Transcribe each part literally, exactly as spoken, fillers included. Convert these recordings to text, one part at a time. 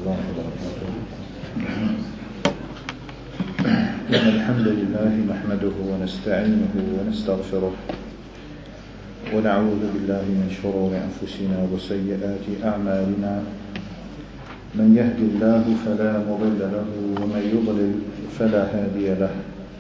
الله وبركاته. إن الحمد لله نحمده ونستعينه ونستغفره ونعوذ بالله من شرور أنفسنا وسيئات أعمالنا. من يهد الله فلا مضل له ومن يضلل فلا هادي له.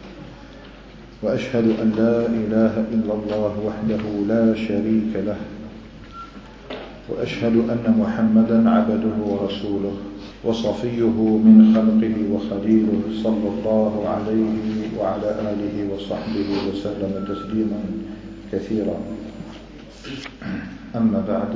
وأشهد أن لا إله إلا الله وحده لا شريك له. وأشهد أن محمدا عبده ورسوله وصفيه من خلقه وخليله صلى الله عليه وعلى آله وصحبه وسلم تسليما كثيرا. أما بعد،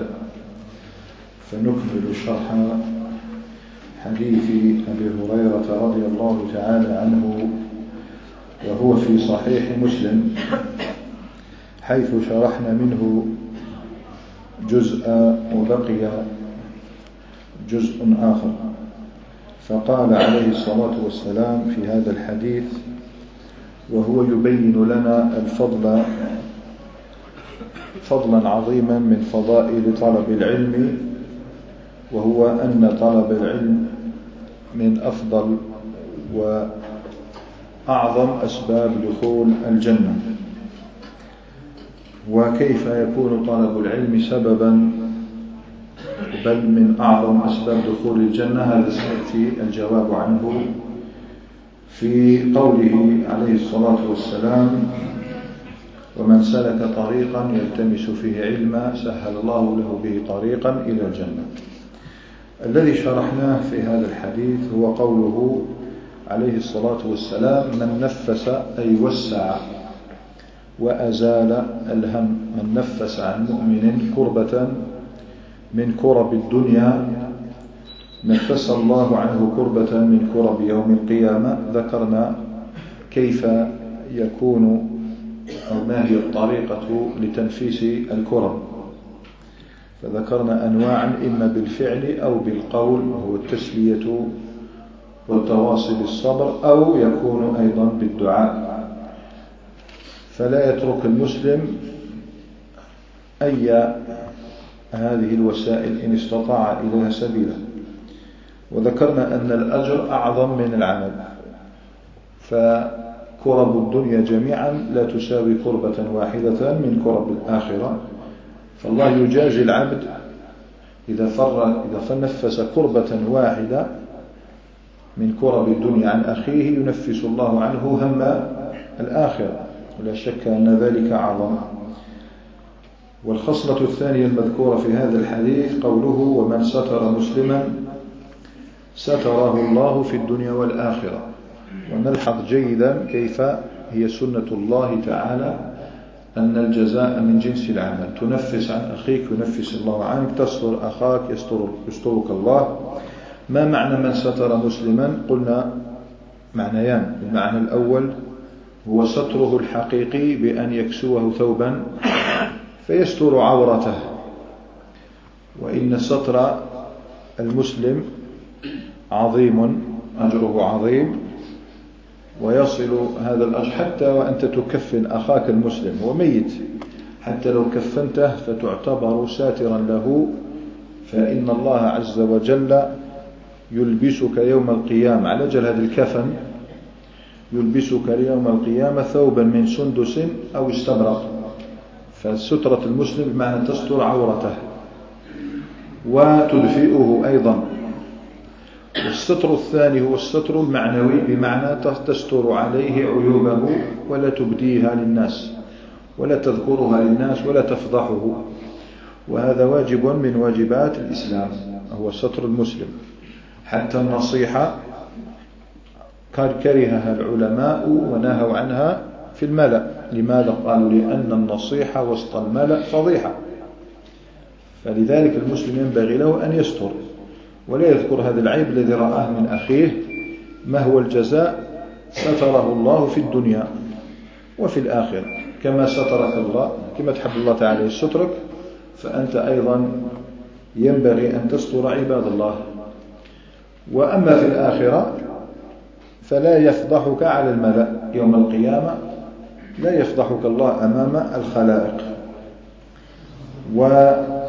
فنكمل شرح حديث أبي هريرة رضي الله تعالى عنه وهو في صحيح مسلم، حيث شرحنا منه جزء وبقي جزء آخر. فقال عليه الصلاة والسلام في هذا الحديث وهو يبين لنا الفضل فضلا عظيما من فضائل طلب العلم، وهو أن طلب العلم من أفضل وأعظم أسباب دخول الجنة. وكيف يكون طلب العلم سببا بل من أعظم أسباب دخول الجنة؟ هذا سيأتي الجواب عنه في قوله عليه الصلاة والسلام: ومن سلك طريقا يلتمس فيه علما سهل الله له به طريقا إلى الجنة. الذي شرحناه في هذا الحديث هو قوله عليه الصلاة والسلام: من نفس أي وسع وأزال الهم. من نفس عن مؤمن كربة من كرب الدنيا نفس الله عنه كربة من كرب يوم القيامة. ذكرنا كيف يكون أو ما هي الطريقة لتنفيس الكرب، فذكرنا أنواعا إما بالفعل أو بالقول، وهو التسلية والتواصي بالصبر، أو يكون أيضا بالدعاء. فلا يترك المسلم أي هذه الوسائل إن استطاع إليها سبيلا. وذكرنا أن الأجر أعظم من العمل، فكرب الدنيا جميعا لا تساوي كربة واحدة من كرب الآخرة. فالله يجازي العبد إذا فر إذا فنفس كربة واحدة من كرب الدنيا عن أخيه ينفس الله عنه هم الآخرة، ولا شك أن ذلك أعظم. والخصلة الثانية المذكورة في هذا الحديث قوله: ومن ستر مسلما ستره الله في الدنيا والآخرة. ونلحظ جيدا كيف هي سنة الله تعالى أن الجزاء من جنس العمل. تنفس عن أخيك ينفس الله عنك، تستر أخاك يستر يسترك الله. ما معنى من ستر مسلما؟ قلنا معنيان. المعنى الأول هو ستره الحقيقي بأن يكسوه ثوبا فيستر عورته، وإن ستر المسلم عظيم، أجره عظيم، ويصل هذا الأجر حتى وأنت تكفن أخاك المسلم هو ميت، حتى لو كفنته فتعتبر ساترا له، فإن الله عز وجل يلبسك يوم القيامة على جل هذا الكفن، يلبسك يوم القيامة ثوبا من سندس أو استبرق. فسترة المسلم بمعنى تستر عورته وتدفئه أيضا. والستر الثاني هو الستر المعنوي، بمعنى تستر عليه عيوبه ولا تبديها للناس ولا تذكرها للناس ولا تفضحه. وهذا واجب من واجبات الإسلام، هو ستر المسلم. حتى النصيحة كرهها العلماء ونهوا عنها في الملأ. لماذا؟ قالوا: لأن النصيحة وسط الملأ فضيحة. فلذلك المسلم ينبغي له أن يستر ولا يذكر هذا العيب الذي رآه من أخيه. ما هو الجزاء؟ ستره الله في الدنيا وفي الآخرة. كما سترك الله، كما تحب الله تعالى يسترك، فأنت أيضا ينبغي أن تستر عباد الله. وأما في الآخرة فلا يفضحك على الملأ يوم القيامة، لا يفضحك الله أمام الخلائق. و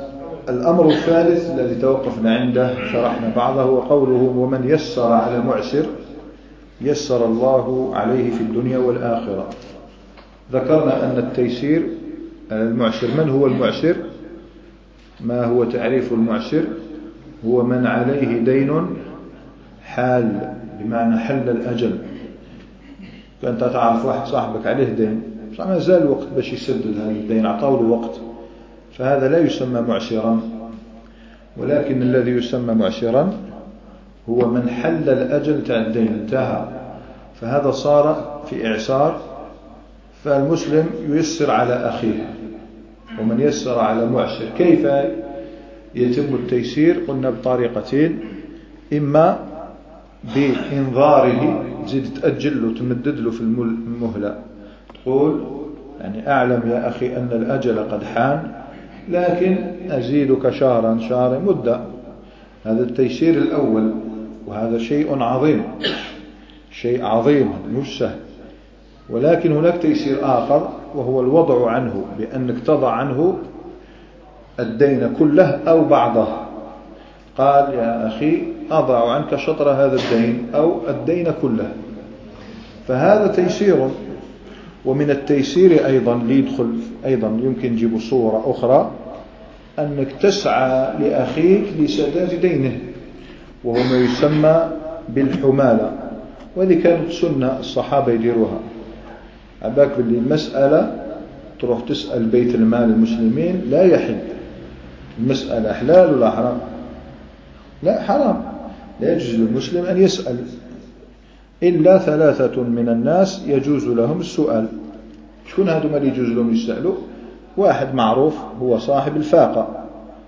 الأمر الثالث الذي توقفنا عنده شرحنا بعضه هو قوله ومن يسر على المعسر يسر الله عليه في الدنيا والآخرة. ذكرنا أن التيسير على المعسر، من هو المعسر؟ ما هو تعريف المعسر؟ هو من عليه دين حال، بمعنى حل الأجل. فأنت تعرف واحد صاحبك عليه دين ما زال الوقت باش يسدد هذا الدين، أعطاه له وقت، فهذا لا يسمى معسرا. ولكن الذي يسمى معسرا هو من حل الأجل تاع الدين انتهى، فهذا صار في إعسار. فالمسلم ييسر على أخيه، ومن يسر على معسر. كيف يتم التيسير؟ قلنا بطريقتين: إما بإنظاره، تزيد تأجل له تمدد له في المهلة، تقول يعني أعلم يا أخي أن الأجل قد حان لكن أزيدك شهرا شهر مدة. هذا التيسير الأول، وهذا شيء عظيم، شيء عظيم مش سهل. ولكن هناك تيسير آخر وهو الوضع عنه، بأنك تضع عنه الدين كله أو بعضه. قال يا أخي أضع عنك شطر هذا الدين أو الدين كله، فهذا تيسير. ومن التيسير أيضا ليدخل أيضا يمكن نجيب صورة أخرى، أنك تسعى لأخيك لسداد دينه، وهو ما يسمى بالحمالة. وهذه كانت سنة الصحابة يديروها. عباك باللي المسألة تروح تسأل بيت المال المسلمين لا يحل المسألة حلال ولا حرام، لا حرام، لا يجوز للمسلم أن يسأل إلا ثلاثة من الناس يجوز لهم السؤال. شكون هذو ما يجوز لهم يسألوا؟ واحد معروف هو صاحب الفاقة،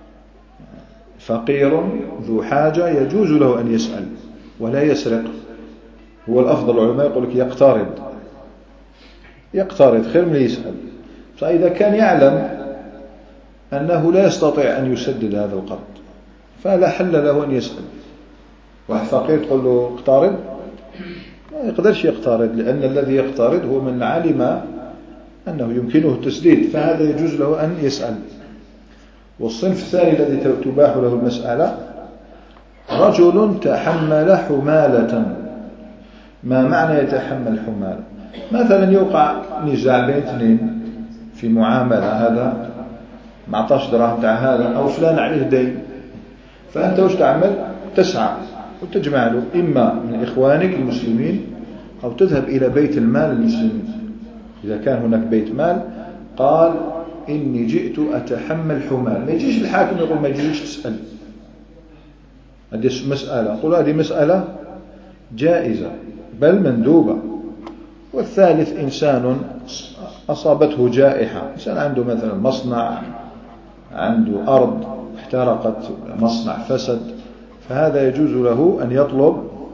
فقير ذو حاجة يجوز له أن يسأل ولا يسرق. هو الأفضل، العلماء يقول لك يقترض يقترض خير من يسأل. فإذا كان يعلم أنه لا يستطيع أن يسدد هذا القرض فلا حل له أن يسأل. واحد فقير تقول له اقترض، ما يقدرش يقترض، لأن الذي يقترض هو من علم أنه يمكنه التسديد، فهذا يجوز له أن يسأل. والصنف الثاني الذي تباح له المسألة: رجل تحمل حمالة. ما معنى يتحمل حمالة؟ مثلا يوقع نزاع بين اثنين في معاملة، هذا ما عطاش دراهم تاع هذا، أو فلان عليه دين، فأنت وش تعمل؟ تسعى وتجمع له إما من إخوانك المسلمين أو تذهب إلى بيت المال المسلمين. إذا كان هناك بيت مال قال إني جئت أتحمل حمال، ما يجيش الحاكم يقول ما يجيش تسأل. هذه مسألة، قل هذه مسألة جائزة بل مندوبة. والثالث إنسان أصابته جائحة، إنسان عنده مثلا مصنع، عنده أرض احترقت، مصنع فسد، فهذا يجوز له أن يطلب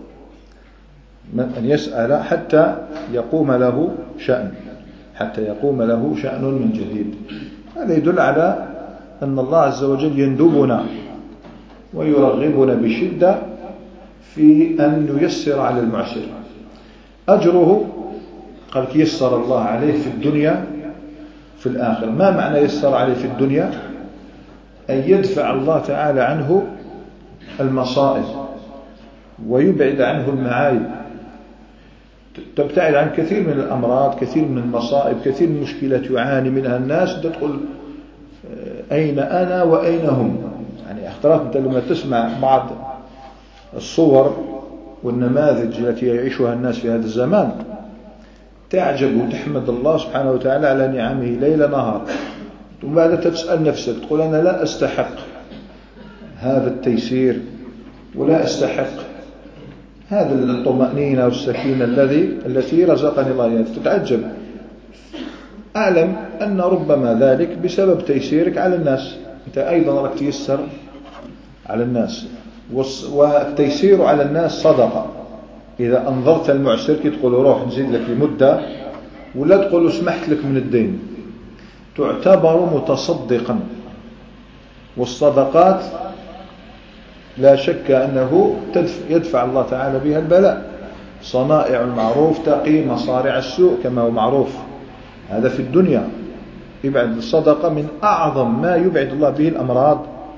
أن يسأل حتى يقوم له شأن حتى يقوم له شأن من جديد. هذا يدل على أن الله عز وجل يندبنا ويرغبنا بشدة في أن ييسر على المعسر. أجره قال يسر الله عليه في الدنيا في الآخرة. ما معنى يسر عليه في الدنيا؟ أن يدفع الله تعالى عنه المصائب ويبعد عنه المعايب، تبتعد عن كثير من الأمراض، كثير من المصائب، كثير من المشكلات يعاني منها الناس. تقول أين أنا وأين هم؟ يعني اختلاط. أنت لما تسمع بعض الصور والنماذج التي يعيشها الناس في هذا الزمان تعجب وتحمد الله سبحانه وتعالى على نعمه ليل نهار، ثم بعد تسأل نفسك تقول أنا لا أستحق هذا التيسير ولا أستحق هذا الطمأنينة والسكينة الذي التي رزقني الله إياها. تتعجب. أعلم أن ربما ذلك بسبب تيسيرك على الناس، أنت أيضا رك تيسر على الناس. والتيسير على الناس صدقة. إذا أنظرت المعسر كي تقول روح نزيد لك لمدة، ولا تقول سمحت لك من الدين، تعتبر متصدقا. والصدقات لا شك أنه يدفع الله تعالى بها البلاء. صنائع المعروف تقي مصارع السوء كما هو معروف، هذا في الدنيا. يبعد الصدقة من أعظم ما يبعد الله به الأمراض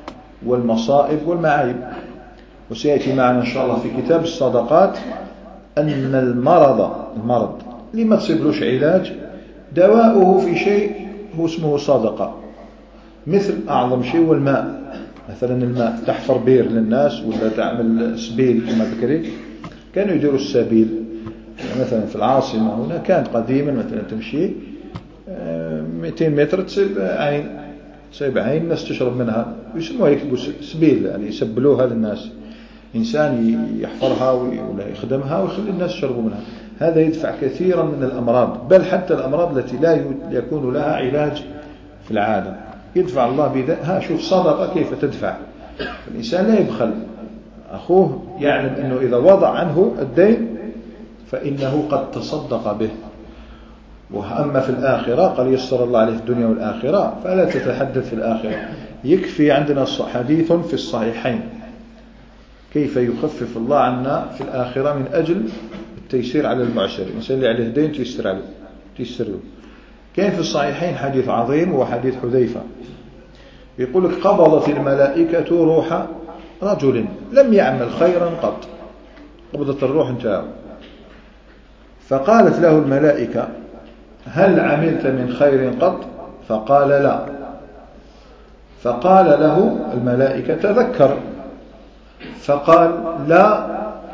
والمصائب والمعايب. وسيأتي معنا إن شاء الله في كتاب الصدقات أن المرض المرض اللي ما تصيبلوش علاج دواؤه في شيء هو اسمه صدقة، مثل أعظم شيء هو الماء. مثلا الماء تحفر بير للناس ولا تعمل سبيل كما ذكرت، كانوا يديروا السبيل مثلا في العاصمة هنا، كانت قديما مثلا تمشي مئتين متر تصيب عين، تصيب عين الناس تشرب منها، يسموها يكتبوا سبيل، يعني يسبلوها للناس، إنسان يحفرها ولا يخدمها ويخلي الناس يشربوا منها. هذا يدفع كثيرا من الأمراض، بل حتى الأمراض التي لا يكون لها علاج في العادة يدفع الله بذلك. ها شوف صدقة كيف تدفع. الإنسان لا يبخل، أخوه يعلم أنه إذا وضع عنه الدين فإنه قد تصدق به. وأما في الآخرة قال يسر الله عليه في الدنيا والآخرة، فلا تتحدث في الآخرة. يكفي عندنا حديث في الصحيحين كيف يخفف الله عنا في الآخرة من أجل التيسير على المعسر. الإنسان اللي عليه دين تيسر له تيسر له. كان في الصحيحين حديث عظيم وحديث حذيفة يقول لك قبضت الملائكة روح رجل لم يعمل خيرا قط، قبضت الروح انتهى، فقالت له الملائكة هل عملت من خير قط؟ فقال لا. فقال له الملائكة تذكر، فقال لا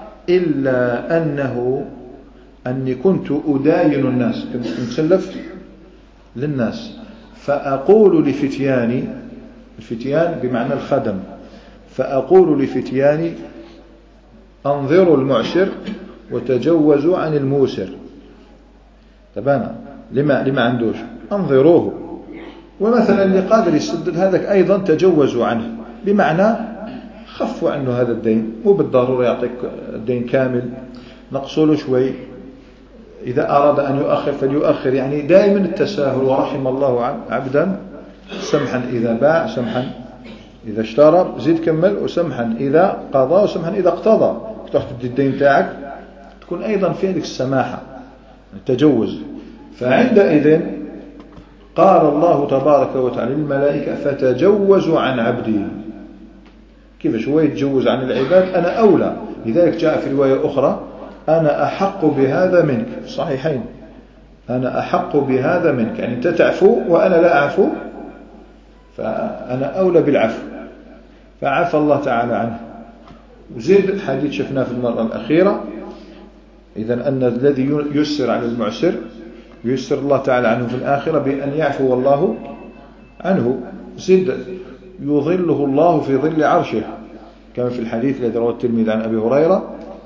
إلا أنه أني كنت أداين الناس، كنت مسلف للناس، فأقول لفتياني، الفتيان بمعنى الخدم، فأقول لفتياني أنظروا المعسر وتجوزوا عن الموسر. تبانا لما لما عندوش أنظروه، ومثلا اللي قادر يسدد هذاك أيضا تجوزوا عنه، بمعنى خفوا عنه هذا الدين، مو بالضرورة يعطيك الدين كامل، نقصوا له شوي، إذا أراد أن يؤخر فليؤخر، يعني دائما التساهل. ورحم الله عبدا سمحا إذا باع، سمحا إذا اشترى، زيد كمل، وسمحا إذا قضى، وسمحا إذا اقتضى. تروح تدي الدين تاعك تكون أيضا في هذه السماحة، التجوز. فعندئذ قال الله تبارك وتعالى للملائكة فتجوزوا عن عبدي. كيف هو يتجوز عن العباد؟ أنا أولى. لذلك جاء في رواية أخرى أنا أحق بهذا منك، في الصحيحين أنا أحق بهذا منك، يعني أنت تعفو وأنا لا أعفو، فأنا أولى بالعفو، فعفى الله تعالى عنه. وزيد الحديث شفناه في المرة الأخيرة، إذن أن الذي يسر على المعسر يسر الله تعالى عنه في الآخرة بأن يعفو الله عنه. زيد يظله الله في ظل عرشه، كما في الحديث الذي رواه الترمذي عن أبي هريرة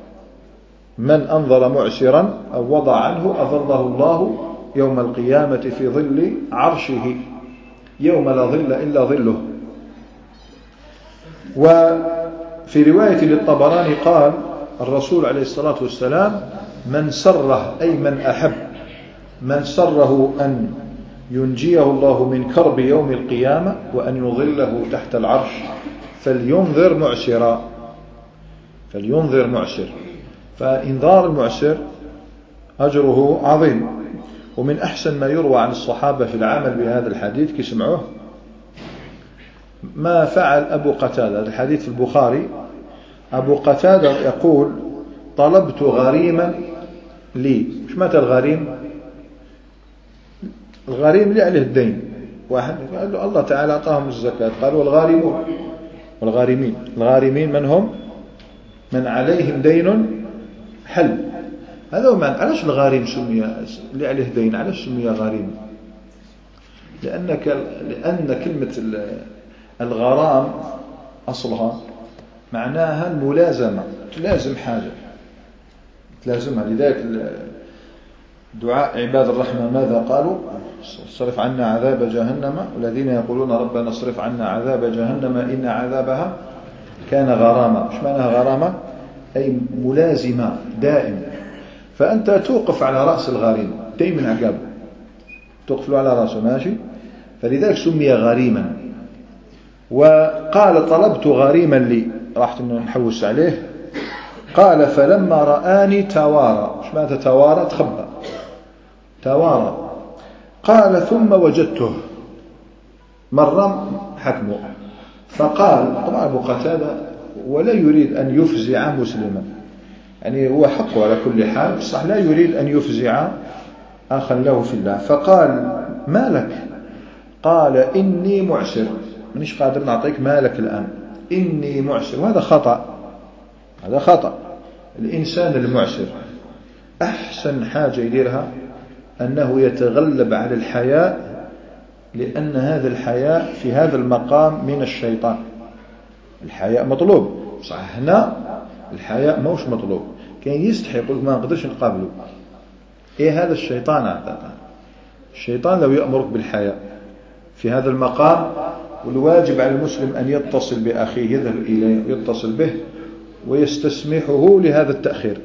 من أنظر معسرا أو وضع عنه أظله الله يوم القيامة في ظل عرشه يوم لا ظل إلا ظله. وفي رواية للطبراني قال الرسول عليه الصلاة والسلام من سره أي من أحب من سره أن ينجيه الله من كرب يوم القيامة وأن يظله تحت العرش فلينظر معسرا، فلينظر معسر. فإنذار المعسر أجره عظيم. ومن أحسن ما يروى عن الصحابة في العمل بهذا الحديث كي سمعوه ما فعل أبو قتادة. الحديث في البخاري، أبو قتادة يقول طلبت غريما لي. مش متى الغريم؟ الغريم اللي عليه الدين. واحد قال له الله تعالى أعطاهم الزكاة، قالوا الغارمون والغارمين. الغارمين من هم؟ من عليهم دين حل. هذا هو معنى. علاش الغارم سمي اللي عليه دين علاش سمي غارم؟ لأنك لأن كلمة الغرام أصلها معناها الملازمة، تلازم حاجة تلازمها. لذلك دعاء عباد الرحمن ماذا قالوا؟ اصرف عنا عذاب جهنم، والذين يقولون ربنا اصرف عنا عذاب جهنم إن عذابها كان غراما. مش معناها غرامة؟ أي ملازمة دائم. فأنت توقف على رأس الغريم دائما عقابه، توقف له على رأسه ماشي، فلذلك سمي غريما. وقال طلبت غريما لي، راحت نحوس عليه. قال فلما رآني توارى. مش معنى توارى؟ تخبى، توارى. قال ثم وجدته مرة حكمه فقال طبعا أبو قتادة ولا يريد أن يفزع مسلما، يعني هو حقه على كل حال، صح لا يريد أن يفزع أخا له في الله. فقال ما لك؟ قال إني معسر، مانيش قادر نعطيك مالك الآن، إني معسر. وهذا خطأ، هذا خطأ. الإنسان المعسر أحسن حاجة يديرها أنه يتغلب على الحياء، لأن هذا الحياء في هذا المقام من الشيطان. الحياء مطلوب صح، هنا الحياء موش مطلوب. كان يستحي يقول ما نقدرش نقابله، إيه هذا الشيطان عادة. الشيطان لو يأمرك بالحياء في هذا المقام، والواجب على المسلم أن يتصل بأخيه، يذهب إليه يتصل به ويستسمحه لهذا التأخير.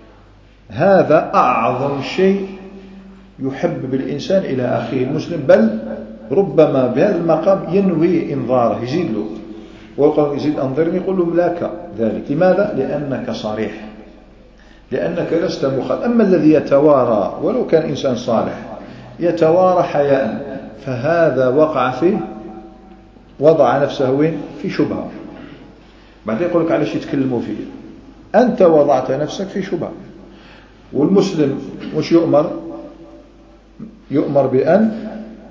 هذا أعظم شيء يحبب الإنسان إلى أخيه المسلم، بل ربما بهذا المقام ينوي إنظاره، يزيد له ويقول يزيد أنظرني، يقول له لا ذلك. لماذا؟ لأنك صريح، لأنك لست مخاطب. أما الذي يتوارى ولو كان إنسان صالح يتوارى حياء، فهذا وقع فيه، وضع نفسه وين؟ في شبهة. بعدين يقول لك علاش يتكلموا فيه؟ أنت وضعت نفسك في شبهة. والمسلم مش يؤمر يؤمر بأن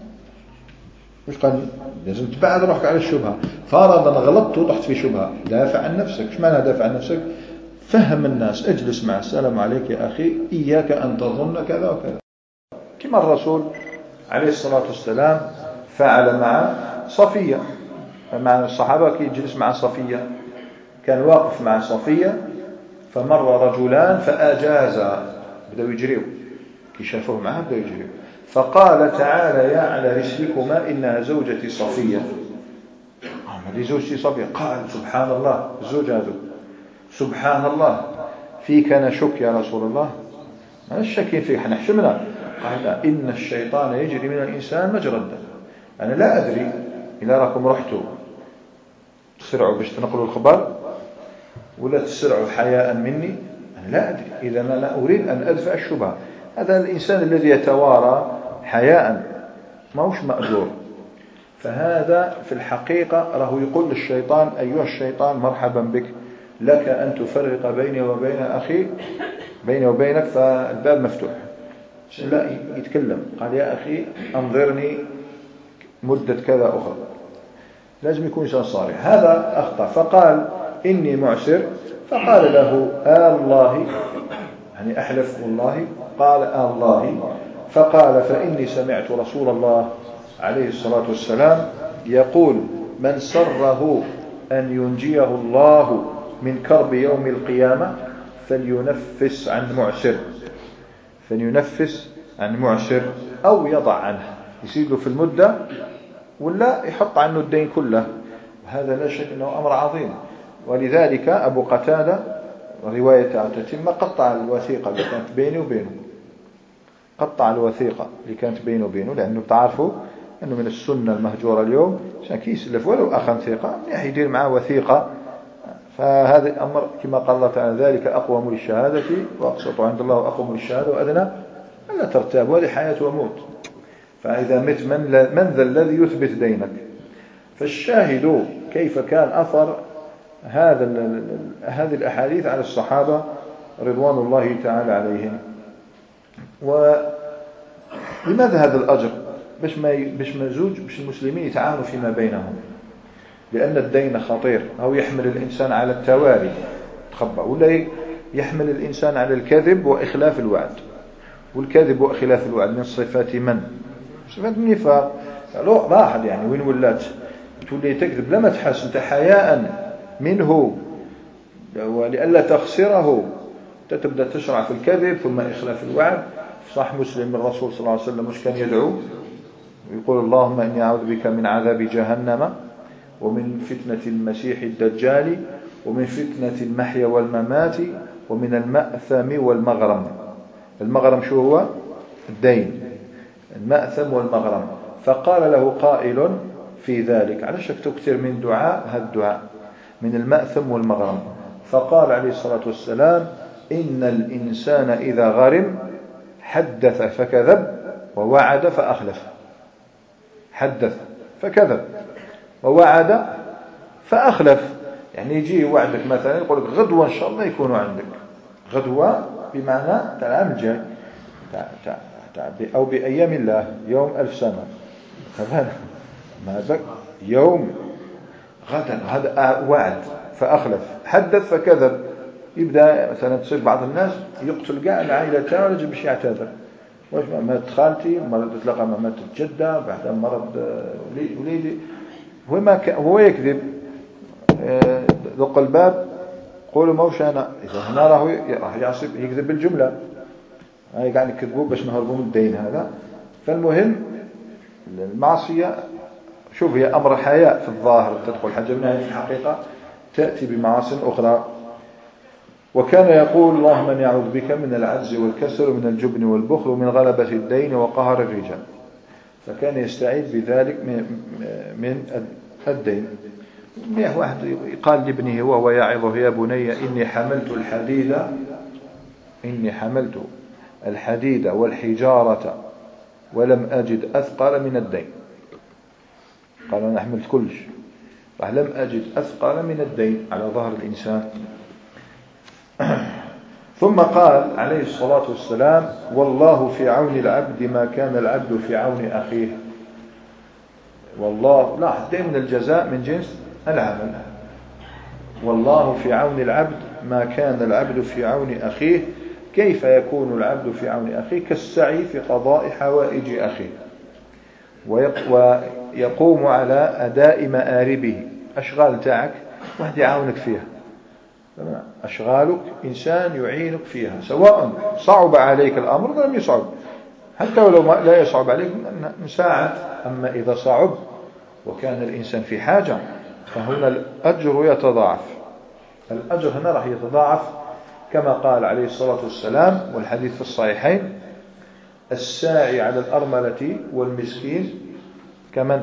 مش قال لازم تبعد روحك على الشبهة. فرضا غلطت وطحت في شبهة، دافع عن نفسك. ايش معنى دافع عن نفسك؟ فهم الناس، اجلس مع السلام عليك يا أخي، إياك أن تظن كذا وكذا، كما الرسول عليه الصلاة والسلام فعل مع صفية. مع الصحابة كي يجلس مع صفية، كان واقف مع صفية فمر رجلان فأجاز، بدأوا يجريوا، كي شافوه معها بدأوا يجريوا. فقال تعالى يا على رسلكما إنها زوجتي صفية. هذه زوجتي صفية. قال سبحان الله، الزوج هذا سبحان الله فيك نشك يا رسول الله. ما الشكين فيك، احنا حشمنا. قال لا، إن الشيطان يجري من الإنسان مجرى الدم. أنا لا أدري إذا راكم رحتوا تسرعوا باش تنقلوا الخبر ولا تسرعوا حياء مني، أنا لا أدري. إذا أنا لا أريد أن أدفع الشبهة. هذا الإنسان الذي يتوارى حياء ما هوش مأجور. فهذا في الحقيقة راه يقول للشيطان أيها الشيطان مرحبا بك، لك أن تفرق بيني وبين أخي، بيني وبينك، فالباب مفتوح. لا يتكلم، قال يا أخي أنظرني مدة كذا أخرى. لازم يكون إنسان صالح. هذا أخطأ. فقال إني معسر. فقال له آه الله، يعني أحلف والله. قال آه الله. فقال فإني سمعت رسول الله عليه الصلاة والسلام يقول من سره أن ينجيه الله من كرب يوم القيامة فلينفس عن معسر، فلينفس عن معسر أو يضع عنه، يزيد له في المدة ولا يحط عنه الدين كله. هذا لا شك أنه أمر عظيم. ولذلك أبو قتادة رواية تتم قطع الوثيقة اللي كانت بيني وبينه، قطع الوثيقة اللي كانت بينه وبينه، لأنه تعرفوا أنه من السنة المهجورة اليوم عشان كيسلف ولو أخا ثقة يدير معه وثيقة. فهذا الأمر كما قال الله تعالى ذلك أقوم للشهادة وأقسط عند الله وأقوم للشهادة وأدنى ألا ترتاب، وهذه حياة وموت. فإذا مت من, من ذا الذي يثبت دينك؟ فالشاهد كيف كان أثر هذا هذه الأحاديث على الصحابة رضوان الله تعالى عليهم. ولماذا هذا الأجر؟ باش ما باش ما زوج باش المسلمين يتعاونوا فيما بينهم، لأن الدين خطير، أو يحمل الإنسان على التواري تخبأ، ولا يحمل الإنسان على الكذب وإخلاف الوعد. والكذب وإخلاف الوعد من صفات من؟ صفات النفاق. لو واحد يعني وين ولات تولي تكذب لما تحس أنت حياء منه ولئلا تخسره تبدأ تشرع في الكذب ثم إخلاف الوعد. صح مسلم الرسول صلى الله عليه وسلم مش كان يدعو ويقول اللهم إني أعوذ بك من عذاب جهنم ومن فتنة المسيح الدجال ومن فتنة المحيا والممات ومن المأثم والمغرم. المغرم شو هو؟ الدين. المأثم والمغرم. فقال له قائل في ذلك على شك تكثر من دعاء هذا الدعاء من المأثم والمغرم. فقال عليه الصلاة والسلام إن الإنسان إذا غرم حدث فكذب ووعد فأخلف. حدث فكذب ووعد فأخلف، يعني يجي وعدك مثلا يقول لك غدوة إن شاء الله يكونوا عندك، غدوة بمعنى العام الجاي أو بأيام الله يوم ألف سنة، هذا يوم غدا، هذا وعد فأخلف. حدث فكذب، يبدأ مثلا تصير بعض الناس يقتل كاع العائلة تاعو يجي باش يعتذر، واش مات خالتي، مرض تلقى ما ماتت جدة، بعد مرض وليدي، هو ما ك... هو يكذب. دق الباب قولوا موش أنا، إذا هنا راهو راح يعصب يكذب بالجملة، هاي قاعد يكذبوا باش نهربوا من الدين هذا. فالمهم المعصية شوف هي أمر حياء في الظاهر تدخل حجبناها، في الحقيقة تأتي بمعاصي أخرى. وكان يقول اللهم اني اعوذ بك من العجز والكسل ومن الجبن والبخل ومن غلبة الدين وقهر الرجال، فكان يستعيذ بذلك من الدين. واحد قال لابنه وهو يعظه يا بني إني حملت الحديد إني حملت الحديد والحجارة ولم أجد أثقل من الدين. قال أنا حملت كل شيء ولم أجد أثقل من الدين على ظهر الإنسان. ثم قال عليه الصلاة والسلام والله في عون العبد ما كان العبد في عون أخيه. والله لاحظ دائما الجزاء من جنس العمل. والله في عون العبد ما كان العبد في عون أخيه. كيف يكون العبد في عون أخيه؟ كالسعي في قضاء حوائج أخيه، ويقوم على أداء مآربه. أشغال تاعك واحد يعاونك فيها، أشغالك إنسان يعينك فيها، سواء صعب عليك الأمر ولا لم يصعب، حتى ولو لا يصعب عليك نساعد. أما إذا صعب وكان الإنسان في حاجة فهنا الأجر يتضاعف. الأجر هنا راح يتضاعف كما قال عليه الصلاة والسلام والحديث في الصحيحين الساعي على الأرملة والمسكين كمن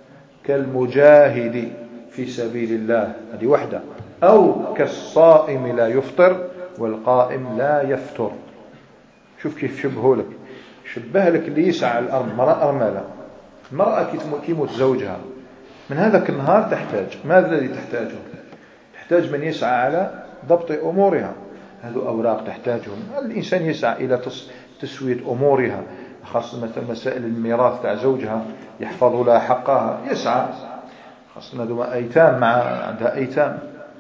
كالمجاهد في سبيل الله، هذه وحده، أو كالصائم لا يفطر والقائم لا يفتر. شوف كيف شبهه لك، شبه لك اللي يسعى على الأرض مرأة أرملة، المرأة كي يموت زوجها من هذاك النهار تحتاج ماذا الذي تحتاجه؟ تحتاج من يسعى على ضبط أمورها، هذو أوراق تحتاجهم. الإنسان يسعى إلى تسوية أمورها، خاصة مثلا مسائل الميراث تاع زوجها يحفظ لها حقها، يسعى، خاصة هذو أيتام مع عندها أيتام،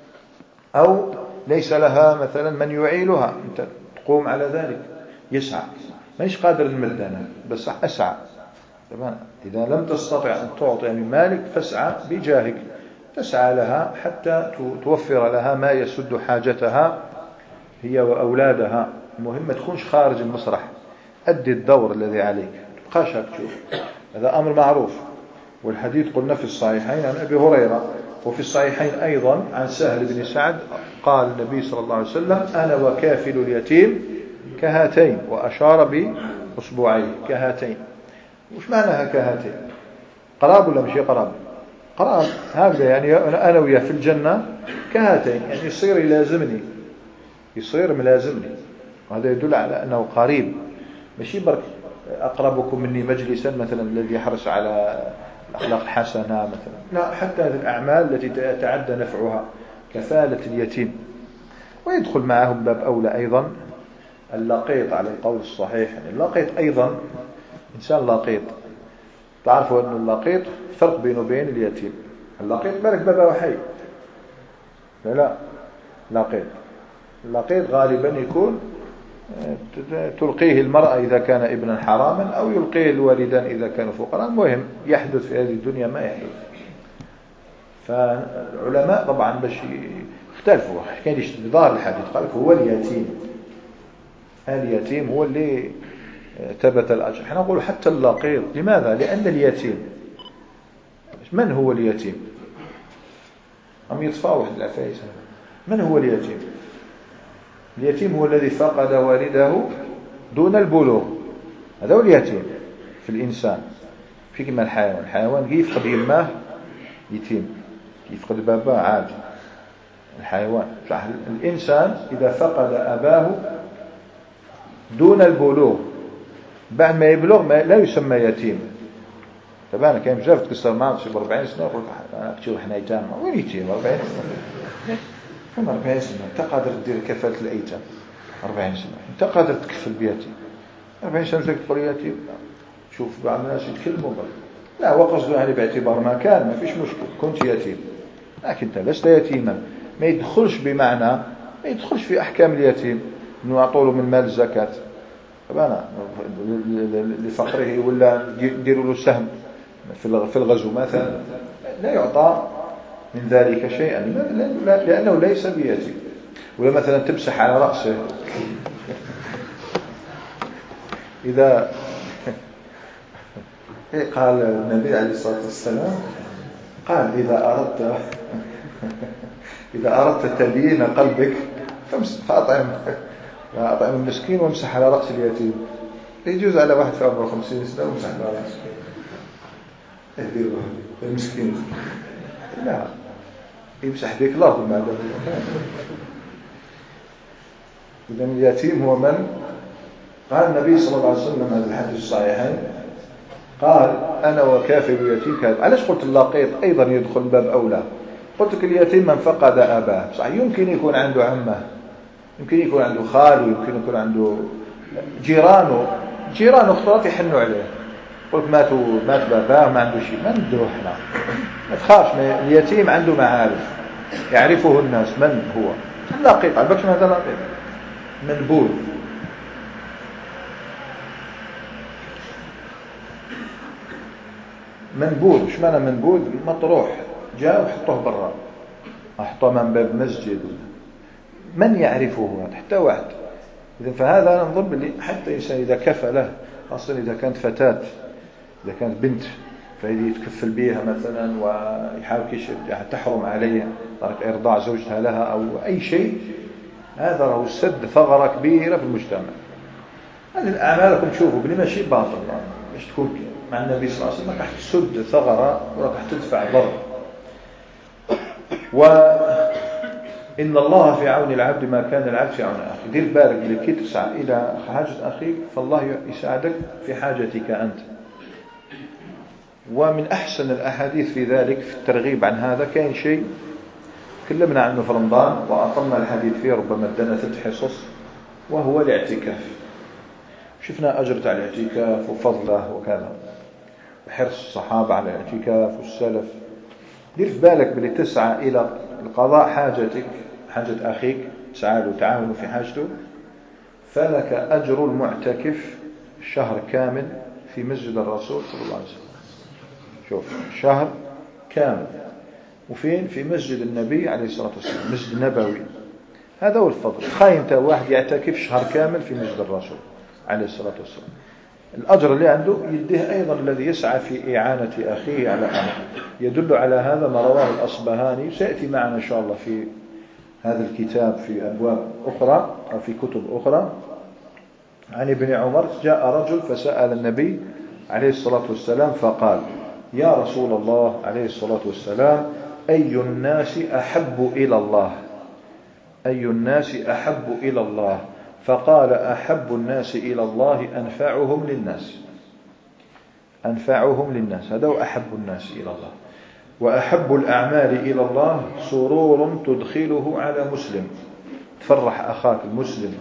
أو ليس لها مثلا من يعيلها، أنت تقوم على ذلك، يسعى. ماش قادر نمد أنا بس أسعى. طبعا إذا لم تستطع أن تعطي من مالك فاسعى بجاهك، تسعى لها حتى توفر لها ما يسد حاجتها هي وأولادها. المهم ما تكونش خارج المسرح، أدي الدور الذي عليك، تبقاش تشوف، هذا أمر معروف. والحديث قلنا في الصحيحين عن أبي هريرة، وفي الصحيحين أيضا عن سهل بن سعد قال النبي صلى الله عليه وسلم أنا وكافل اليتيم كهاتين، وأشار بأصبعيه كهاتين. وش معناها كهاتين؟ قراب ولا مش قراب؟ قراب، هكذا يعني أنا وياه في الجنة كهاتين، يعني يصير يلازمني، يصير ملازمني، وهذا يدل على أنه قريب، ماشي برك أقربكم مني مجلسا مثلا الذي يحرص على الأخلاق الحسنة مثلا، لا، حتى الأعمال التي يتعدى نفعها كفالة اليتيم. ويدخل معهم باب أولى أيضا اللقيط على القول الصحيح، يعني اللقيط أيضا إنسان لقيط. تعرفوا أن اللقيط فرق بينه وبين اليتيم. اللقيط بالك بابا حي، لا لا، لقيط اللقيط غالبا يكون تلقيه المرأة إذا كان ابنا حراما، أو يلقيه الوالدان إذا كانوا فقراء. المهم يحدث في هذه الدنيا ما يحدث. فالعلماء طبعا باش اختلفوا، كان يشتغل ظاهر الحديث قال هو اليتيم، اليتيم هو اللي ثبت الأجر. احنا نقول حتى اللقيط. لماذا؟ لأن اليتيم، من هو اليتيم؟ أم يطفى واحد العفايس. من هو اليتيم؟ اليتيم هو الذي فقد والده دون البلوغ، هذا هو اليتيم في الإنسان. في كما الحيوان، الحيوان كيف يفقد يماه يتيم، كيف يفقد باباه عادي. الحيوان الإنسان إذا فقد أباه دون البلوغ، بعد ما يبلغ ما لا يسمى يتيم، فبانا كاين بزاف تكسر معاه شي أربعين سنه يقول لك كثير حنا ايتام وين يتيم أربعين سنه كم أربعين سنه انت قادر دير كفاله الايتام أربعين سنه انت قادر تكفل بيتيم أربعين سنه تكفل يتيم شوف بعض الناس يتكلموا بل. لا هو قصده يعني باعتبار ما كان ما فيش مشكل كنت يتيم لكن انت لست يتيما ما يدخلش بمعنى ما يدخلش في احكام اليتيم انه يعطوا له من مال الزكاه فبانا لفقره ولا يديروا له سهم في الغزو مثلا لا يعطى من ذلك شيئا لأنه ليس بيتيم. ولا مثلا تمسح على رأسه إذا قال النبي عليه الصلاة والسلام قال إذا أردت إذا أردت تليين قلبك فأطعم أطعم المسكين وامسح على رأس اليتيم. يجوز على واحد في أربعة وخمسين سنة وامسح على رأسه اهديه المسكين لا يمسح بك الأرض ما دام إذن اليتيم هو من قال النبي صلى الله عليه وسلم هذا الحديث الصحيحين قال أنا وكافل اليتيم كذا. علاش قلت اللقيط أيضا يدخل باب أولى؟ قلت لك اليتيم من فقد أباه صح يمكن يكون عنده عمه يمكن يكون عنده خاله يمكن يكون عنده جيرانه جيرانه اختلاط يحنوا عليه قلت ماتوا مات باباه ما عنده شيء ما ندروح احنا ما تخافش اليتيم عنده معارف يعرفه الناس من هو اللقيط عباكش هذا لقيط منبوذ منبوذ ايش معنى منبوذ مطروح جاء وحطوه برا احطوه من باب مسجد من يعرفه حتى واحد. إذن فهذا نظن باللي حتى إنسان إذا كفى له خاصة إذا كانت فتاة إذا كانت بنت فإذا يتكفل بها مثلا ويحاول تحرم عليها طريق إرضاع زوجها لها أو أي شيء هذا راهو سد ثغرة كبيرة في المجتمع. هذه الأعمال راكم تشوفوا بلي ماشي باطل باش تكون مع النبي صلى الله عليه وسلم راح تسد ثغرة وراح تدفع ضر. وإن الله في عون العبد ما كان العبد في عون أخيه. دير بالك بلي كي تسعى إلى حاجة أخيك فالله يساعدك في حاجتك أنت. ومن أحسن الأحاديث في ذلك في الترغيب عن هذا كاين شيء تكلمنا عنه في رمضان وأطلنا الحديث فيه ربما ادنا ثلاث حصص وهو الاعتكاف. شفنا أجر تاع الاعتكاف وفضله وكذا وحرص الصحابة على الاعتكاف والسلف. دير في بالك بلي تسعى إلى القضاء حاجتك حاجة أخيك تسعى له تعاونه في حاجته فلك أجر المعتكف شهر كامل في مسجد الرسول صلى الله عليه وسلم. شوف شهر كامل وفين في مسجد النبي عليه الصلاة والسلام مسجد نبوي. هذا هو الفضل. تخيل انت واحد يعتكف شهر كامل في مسجد الرسول عليه الصلاة والسلام الأجر اللي عنده يديه أيضا الذي يسعى في إعانة أخيه على أمر. يدل على هذا ما رواه الأصبهاني سيأتي معنا إن شاء الله في هذا الكتاب في أبواب أخرى أو في كتب أخرى. عن ابن عمر جاء رجل فسأل النبي عليه الصلاة والسلام فقال يا رسول الله عليه الصلاة والسلام أي الناس أحب إلى الله أي الناس أحب إلى الله فقال أحب الناس إلى الله أنفعهم للناس أنفعهم للناس. هذا هو أحب الناس إلى الله. وأحب الأعمال إلى الله سرور تدخله على مسلم تفرح أخاك المسلم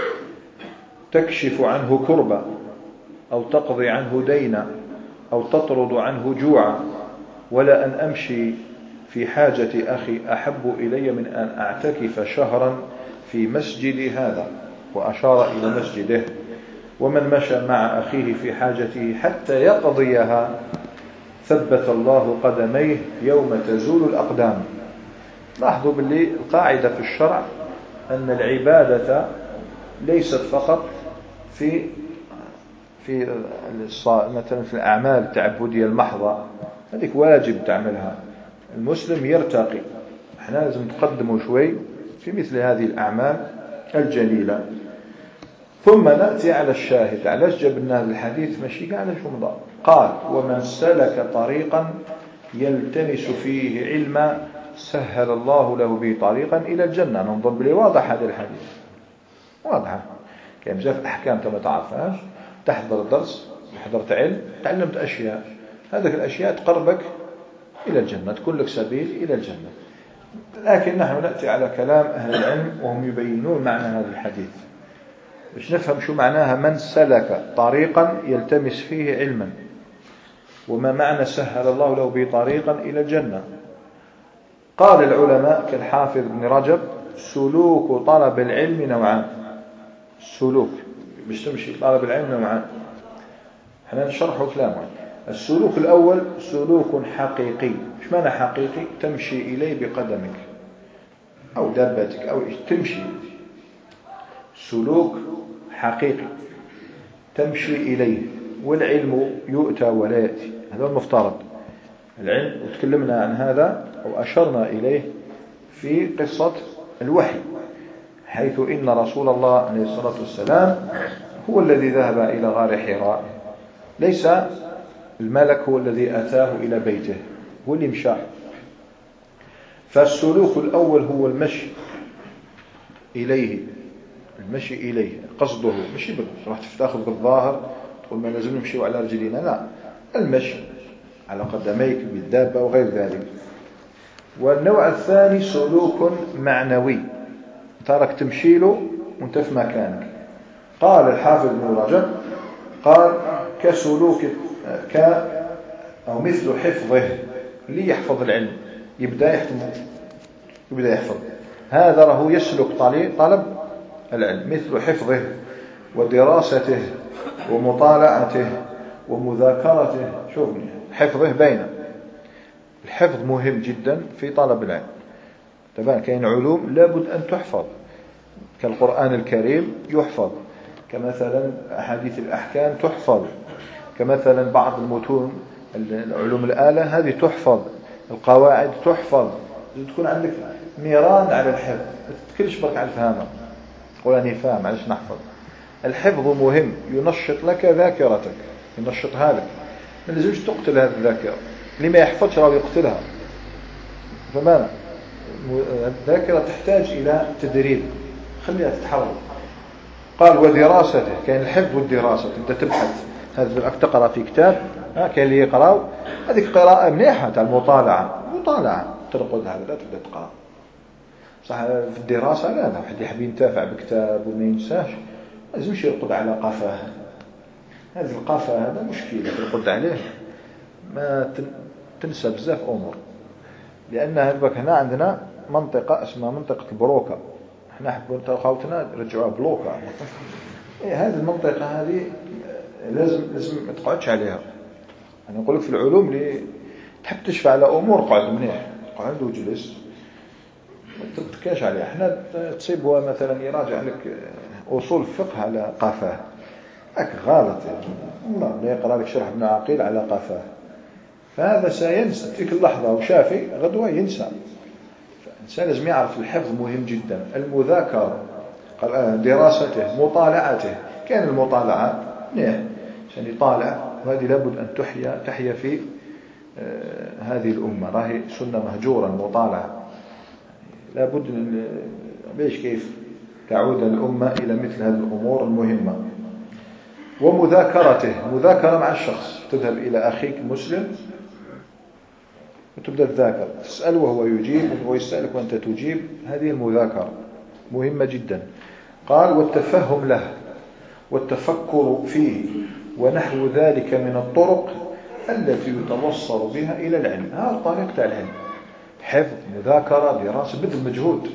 تكشف عنه كربة أو تقضي عنه دينا أو تطرد عنه جوعا. ولا أن أمشي في حاجة أخي أحب إلي من أن أعتكف شهرا في مسجد هذا وأشار إلى مسجده. ومن مشى مع أخيه في حاجته حتى يقضيها ثبت الله قدميه يوم تزول الأقدام. لاحظوا باللي القاعدة في الشرع أن العبادة ليست فقط في في مثلا في الأعمال التعبدية المحضة هذيك واجب تعملها. المسلم يرتقي احنا لازم نقدمه شوي في مثل هذه الأعمال الجليلة. ثم نأتي على الشاهد. علاش جبنا هذا الحديث ماشي قاعد شو مضى. قال ومن سلك طريقا يلتمس فيه علما سهل الله له به طريقا إلى الجنة. ننظر بلي واضح هذا الحديث واضحة كاين بزاف أحكام أنت ما تعرفهاش. تحضر درس حضرت علم تعلمت أشياء هذه الأشياء تقربك إلى الجنة، تكون لك سبيل إلى الجنة. لكن نحن نأتي على كلام أهل العلم وهم يبينون معنى هذا الحديث باش نفهم شو معناها من سلك طريقا يلتمس فيه علما، وما معنى سهل الله له به طريقا إلى الجنة. قال العلماء كالحافظ ابن رجب: سلوك طلب العلم نوعان. السلوك باش تمشي طلب العلم نوعان، احنا نشرحه كلامه. السلوك الأول سلوك حقيقي. ايش معنى حقيقي؟ تمشي إليه بقدمك أو دابتك أو إيش تمشي. سلوك حقيقي تمشي إليه، والعلم يؤتى ولا يأتي، هذا المفترض. العلم وتكلمنا عن هذا أو أشرنا إليه في قصة الوحي، حيث إن رسول الله عليه الصلاة والسلام هو الذي ذهب إلى غار حراء، ليس الملك هو الذي أتاه إلى بيته، هو اللي مشى. فالسلوك الأول هو المشي إليه، المشي إليه قصده، مشي راح تاخذ بالظاهر تقول ما لازم نمشي على رجلينا، لا، المشي على قدميك بالدابة وغير ذلك. والنوع الثاني سلوك معنوي، ترك تمشي له وانت في مكانك. قال الحافظ ابن رجب قال كسلوك ك أو مثل حفظه، اللي يحفظ العلم يبدأ يحفظ يبدأ يحفظ هذا راهو يسلك طريق طلب العلم، مثل حفظه ودراسته ومطالعته ومذاكرته. شوفني حفظه بينه، الحفظ مهم جدا في طلب العلم. طبعا كاين علوم لابد أن تحفظ، كالقرآن الكريم يحفظ، كمثلا أحاديث الأحكام تحفظ، كمثلا بعض المتون العلوم الآلة هذه تحفظ، القواعد تحفظ. تكون عندك نيران على الحفظ، ما تتكلش برك على الفهامة تقول أنا فاهم علاش نحفظ. الحفظ مهم، ينشط لك ذاكرتك، ينشطها لك، ما لازمش تقتل هذه الذاكرة. اللي ما يحفظش راه يقتلها. فماذا؟ الذاكرة تحتاج إلى تدريب، خليها تتحرك. قال ودراسته، كان الحفظ والدراسة، تبدأ تبحث، هذا تقرأ في كتاب، ها كاين اللي يقراو هذيك قراءة مليحة تاع المطالعة، مطالعة ترقد هذا لا تبدأ تقرأ. صح في الدراسة لا، لا واحد يحب ينتفع بكتاب وما ينساش، ما لازمش يرقد على قفاه. هذه القفاه هذا مشكلة، ترقد عليه ما تنسى بزاف أمور. لأن هذبك هنا عندنا منطقة اسمها منطقة البروكة، احنا حبوا خوتنا رجعوها بلوكة. إيه هذه المنطقة هذه لازم لازم ما تقعدش عليها. أنا أقول لك في العلوم اللي تحب تشفع على أمور قعد منيح، قعد وجلس ما تتكاش عليها. احنا تصيبوا مثلا يراجع لك أصول الفقه على قفاه، هاك غلط والله. لا يقرأ لك شرح ابن عقيل على قفاه، فهذا سينسى تلك اللحظة وشافي غدوة ينسى. الإنسان لازم يعرف الحفظ مهم جدا، المذاكرة، دراسته، مطالعته. كان المطالعة نعم عشان يطالع، وهذه لابد أن تحيا تحيا في آه هذه الأمة، راهي سنة مهجورة المطالعة. لابد ليش كيف تعود الأمة إلى مثل هذه الأمور المهمة. ومذاكرته، مذاكرة مع الشخص، تذهب إلى أخيك المسلم وتبدأ تذاكر، تسأل وهو يجيب وهو يسألك وأنت تجيب، هذه المذاكرة مهمة جدا. قال والتفهم له والتفكر فيه ونحو ذلك من الطرق التي يتوصل بها إلى العلم. هذا طريقة العلم، حفظ، مذاكرة، دراسة، بذل مجهود.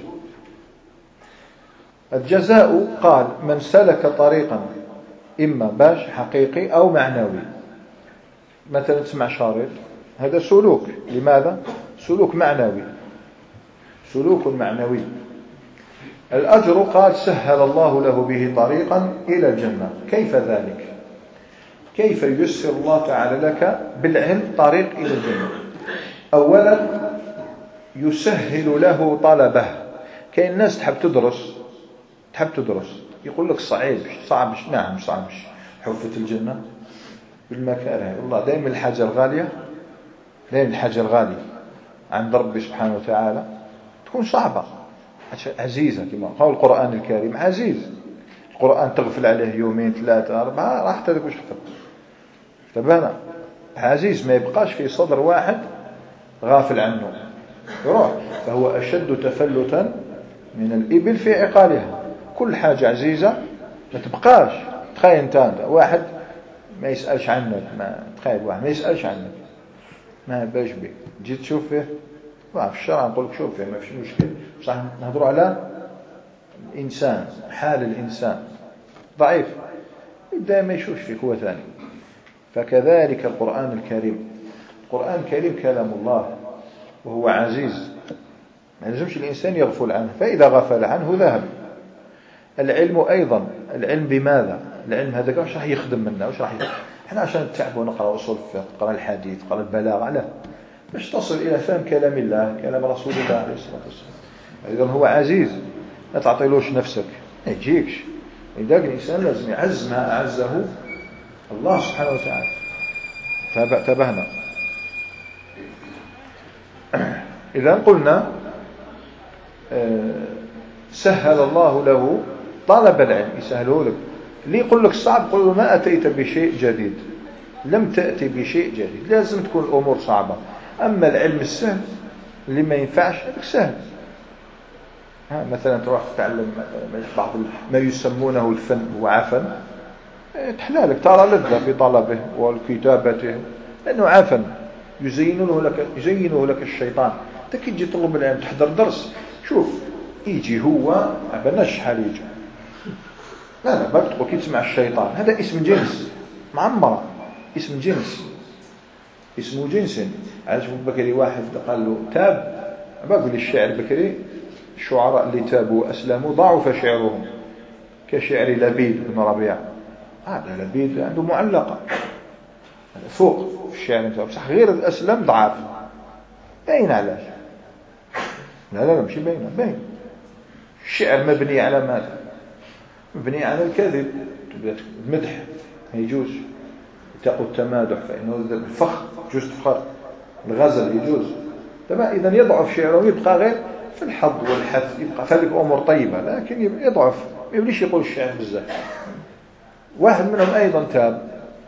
الجزاء قال من سلك طريقا إما باش حقيقي أو معنوي. مثلا تسمع شارط، هذا سلوك. لماذا؟ سلوك معنوي، سلوك معنوي. الأجر قال سهل الله له به طريقا إلى الجنة. كيف ذلك؟ كيف ييسر الله تعالى لك بالعلم طريق إلى الجنة؟ أولا يسهل له طلبه. كاين الناس تحب تدرس تحب تدرس يقول لك صعيب صعب. نعم صعب. حفة الجنة بالمكاره، والله دائما الحاجة الغالية دائما الحاجة الغالية عند ربي سبحانه وتعالى تكون صعبة عزيزة. كما قال القرآن الكريم عزيز. القرآن تغفل عليه يومين ثلاثة أربعة راح تدك وش خطر تبانا. عزيز ما يبقاش في صدر واحد غافل عنه يروح. فهو أشد تفلتا من الإبل في عقالها. كل حاجة عزيزة ما تبقاش. تخيل انت واحد ما يسألش عنك، ما تخيل واحد ما يسألش عنك ما باش بك جيت تشوف فيه في الشرع نقول لك شوف فيه ما فيش مشكل. صح نهضروا على الإنسان، حال الإنسان ضعيف يبدأ ما يشوفش فيك هو ثاني. فكذلك القرآن الكريم، القرآن الكريم كلام الله وهو عزيز ما يلزمش الإنسان يغفل عنه، فإذا غفل عنه ذهب. العلم أيضا، العلم بماذا؟ العلم هذا واش راح يخدم منا؟ واش راح يخدم؟ احنا عشان نتعبوا نقرأ أصول الفقه، نقرأ الحديث، نقرأ البلاغة، لا باش تصل إلى فهم كلام الله كلام رسول الله عليه الصلاة والسلام. إذن هو عزيز لا تعطيلوش نفسك ما يجيكش. لذلك الإنسان لازم يعز ما أعزه الله سبحانه وتعالى. فانتبهنا. إذا قلنا سهل الله له طلب العلم، يسهله لك. اللي يقول لك صعب قل له ما أتيت بشيء جديد، لم تأتي بشيء جديد، لازم تكون الأمور صعبة. أما العلم السهل اللي ما ينفعش هذا سهل. ها مثلا تروح تتعلم بعض ما يسمونه الفن وعفن، تحلالك ترى لذة في طلبه والكتابته لأنه عفن يزينه لك يزينه لك الشيطان. انت كي تجي تطلب العلم تحضر درس شوف يجي هو ما بناش شحال يجي، لا لا باك تقول كي تسمع الشيطان هذا اسم جنس معمرة، اسم جنس اسمه جنس. عاش بكري واحد قال له تاب، بقول الشعر بكري الشعراء اللي تابوا وأسلموا ضعف شعرهم كشعر لبيد بن ربيعة. هذا لبيد عنده معلقة فوق في الشعر انت بصح غير الأسلم ضعاف. باين علاش؟ لا لا لا ماشي باين باين. الشعر مبني على ماذا؟ مبني على الكذب. المدح ما يجوز، اتقوا التمادح فإنه الفخر يجوز تفخر، الغزل يجوز تمام. إذا يضعف شعره يبقى غير في الحظ والحث، يبقى فهذه أمور طيبة، لكن يضعف ما يبليش يقول الشعر بزاف. واحد منهم أيضا تاب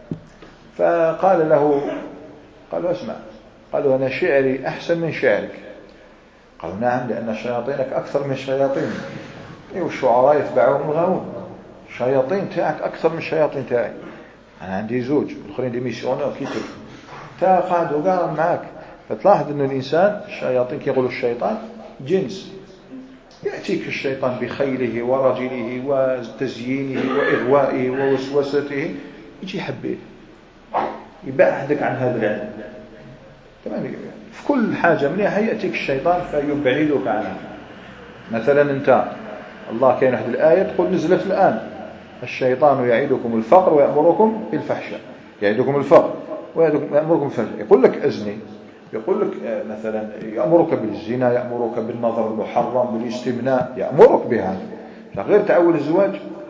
فقال له قالوا اسمع، قالوا أنا شعري أحسن من شعرك. قالوا نعم لأن شياطينك أكثر من شياطين. أيوة الشعراء يتبعهم الغاوون، الشياطين تاعك أكثر من الشياطين تاعي. أنا عندي زوج الآخرين دي ميسيونير كيتب تا قاعدوا قاعد معاك. فتلاحظ أن الإنسان الشياطين كيقولوا الشيطان جنس، يأتيك الشيطان بخيله ورجله وتزيينه وإغوائه ووسوسته يجي يحبيه يبعدك عن هذا العلم تمام. في كل حاجة منها يأتيك الشيطان فيبعدك عنها. مثلا أنت الله كاين واحد الآية تقول نزلت الآن الشيطان يعيدكم الفقر ويأمركم بالفحشاء، يعيدكم الفقر ويأمركم بالفحشاء. يقول لك أزني، يقول لك مثلا يأمرك بالزنا، يأمرك بالنظر المحرم، بالاستمناء، يأمرك بها غير تعول الزواج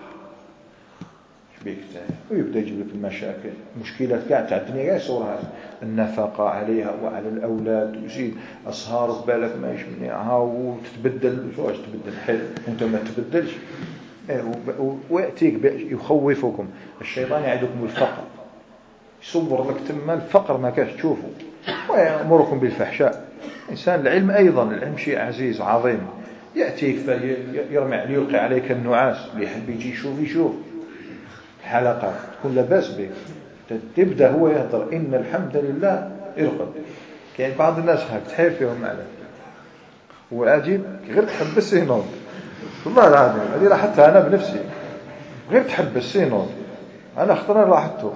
بيك ويبدأ يجيب لك المشاكل مشكلات كاع تاع الدنيا كاع يصورها، النفقة عليها وعلى الأولاد، ويزيد أسهار في بالك ما يشمنيها وتتبدل شو واش تبدل حل وانت ما تبدلش. ويأتيك يخوفكم الشيطان يعدكم الفقر، يصور لك تما الفقر ما كاش تشوفه، ويأمركم بالفحشاء. إنسان العلم أيضا العلم شيء عزيز عظيم، يأتيك فيرمي يلقي عليك النعاس اللي يحب يجي يشوف يشوف الحلقة تكون لاباس بك، تبدأ هو يهضر إن الحمد لله ارقد. كاين يعني بعض الناس هاك تحير فيهم معنا وعجيب غير تحبس ينوض، والله العظيم هذه لاحظتها أنا بنفسي، غير تحبس ينوض أنا اخترنا لاحظته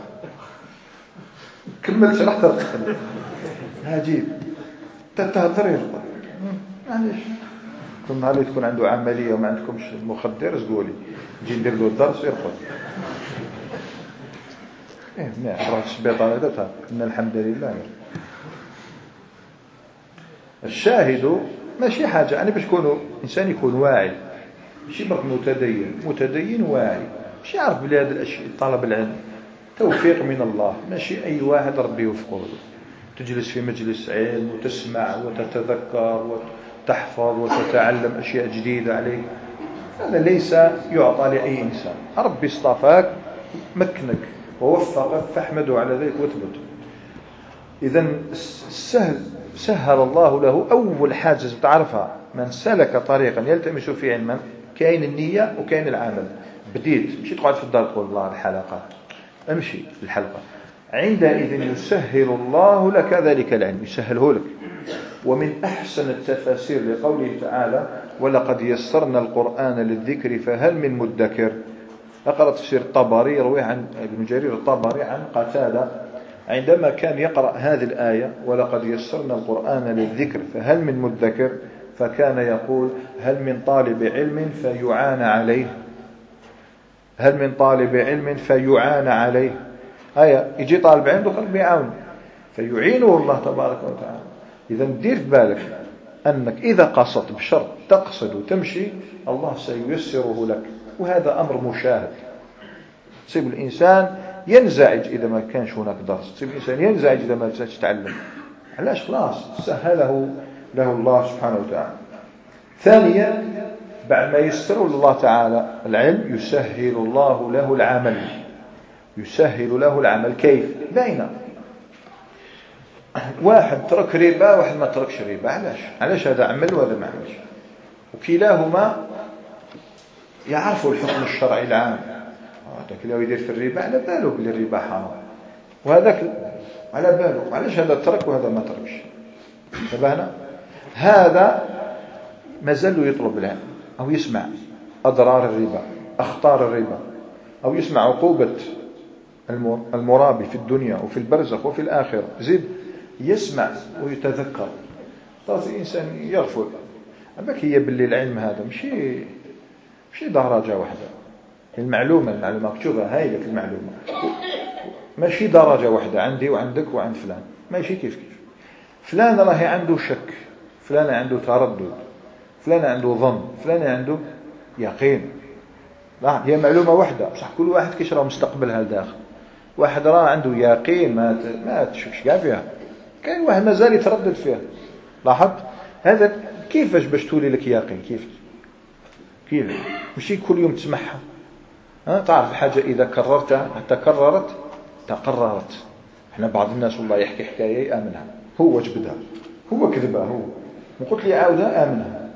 كملت راح ترقد عجيب تتهضر يرقد. معليش كل نهار تكون عنده عملية وما عندكمش المخدر تقولي نجي ندير له الدرس يرقد. ايه منيح راه السبيطار هذا ان الحمد لله. الشاهد ماشي حاجة يعني باش يكونوا إنسان يكون واعي، ماشي برك متدين، متدين واعي، ماشي يعرف بلي هذا الأشياء. طلب العلم توفيق من الله، ماشي أي واحد ربي يوفقه. تجلس في مجلس علم وتسمع وتتذكر وتحفظ وتتعلم أشياء جديدة عليك، هذا ليس يعطى لأي إنسان. ربي اصطفاك مكنك ووفقك فاحمده على ذلك واثبت. إذن السهل سهل الله له أول حاجز بتعرفها، من سلك طريقا يلتمس فيه علما، كاين النية وكاين العمل. بديت مشي تقعد في الدار تقول الله الحلقة، امشي الحلقة، عندئذ يسهل الله لك ذلك العلم، يسهله لك. ومن أحسن التفاسير لقوله تعالى ولقد يسرنا القرآن للذكر فهل من مدكر. أقرأ تفسير الطبري يروي عن ابن جرير الطبري عن قتادة عندما كان يقرأ هذه الآية ولقد يسرنا القرآن للذكر فهل من مدكر، فكان يقول هل من طالب علم فيعان عليه، هل من طالب علم فيعان عليه. هيا يجي طالب عنده قلب يعاون فيعينه الله تبارك وتعالى. إذا دير في بالك أنك إذا قصدت بشرط تقصد وتمشي الله سييسره لك، وهذا أمر مشاهد. تصيب الإنسان ينزعج إذا ما كانش هناك درس، تصيب الإنسان ينزعج إذا ما تتعلم. علاش؟ خلاص سهله له الله سبحانه وتعالى. ثانيا بعد ما يسر الله تعالى العلم يسهل الله له العمل، يسهل له العمل. كيف؟ باينه. واحد ترك ربا واحد ما تركش ربا، علاش؟ علاش هذا عمل وهذا ما عملش؟ وكلاهما يعرفوا الحكم الشرعي العام. هذاك اللي يدير في الربا على باله بلي الربا حرام، وهذاك على باله علاش هذا ترك وهذا ما تركش. انتبهنا؟ هذا مازال يطلب العلم أو يسمع أضرار الربا، أخطار الربا، أو يسمع عقوبة المرابي في الدنيا وفي البرزخ وفي الآخرة. زيد يسمع ويتذكر. طاس الإنسان يغفل. أباك هي باللي العلم هذا مشي مشي درجة واحدة. المعلومة المعلومة مكتوبة هاي لك المعلومة، ماشي درجة واحدة عندي وعندك وعند فلان، ماشي كيف كيف. فلان راهي عنده شك، فلان عنده تردد، فلان عنده ظن، فلان عنده يقين. لا هي معلومة واحدة بصح كل واحد كيشرى مستقبلها لداخل. واحد راه عنده يقين ما ما تشكش كاع فيها، كاين واحد مازال يتردد فيها. لاحظت هذا كيفاش باش تولي لك يقين؟ كيف كيف ماشي كل يوم تسمعها. ها تعرف الحاجة إذا كررتها حتى كررت تقررت. احنا بعض الناس والله يحكي حكاية يآمنها، هو جبدها، هو كذبها، هو وقلت لي عاودها آمنها،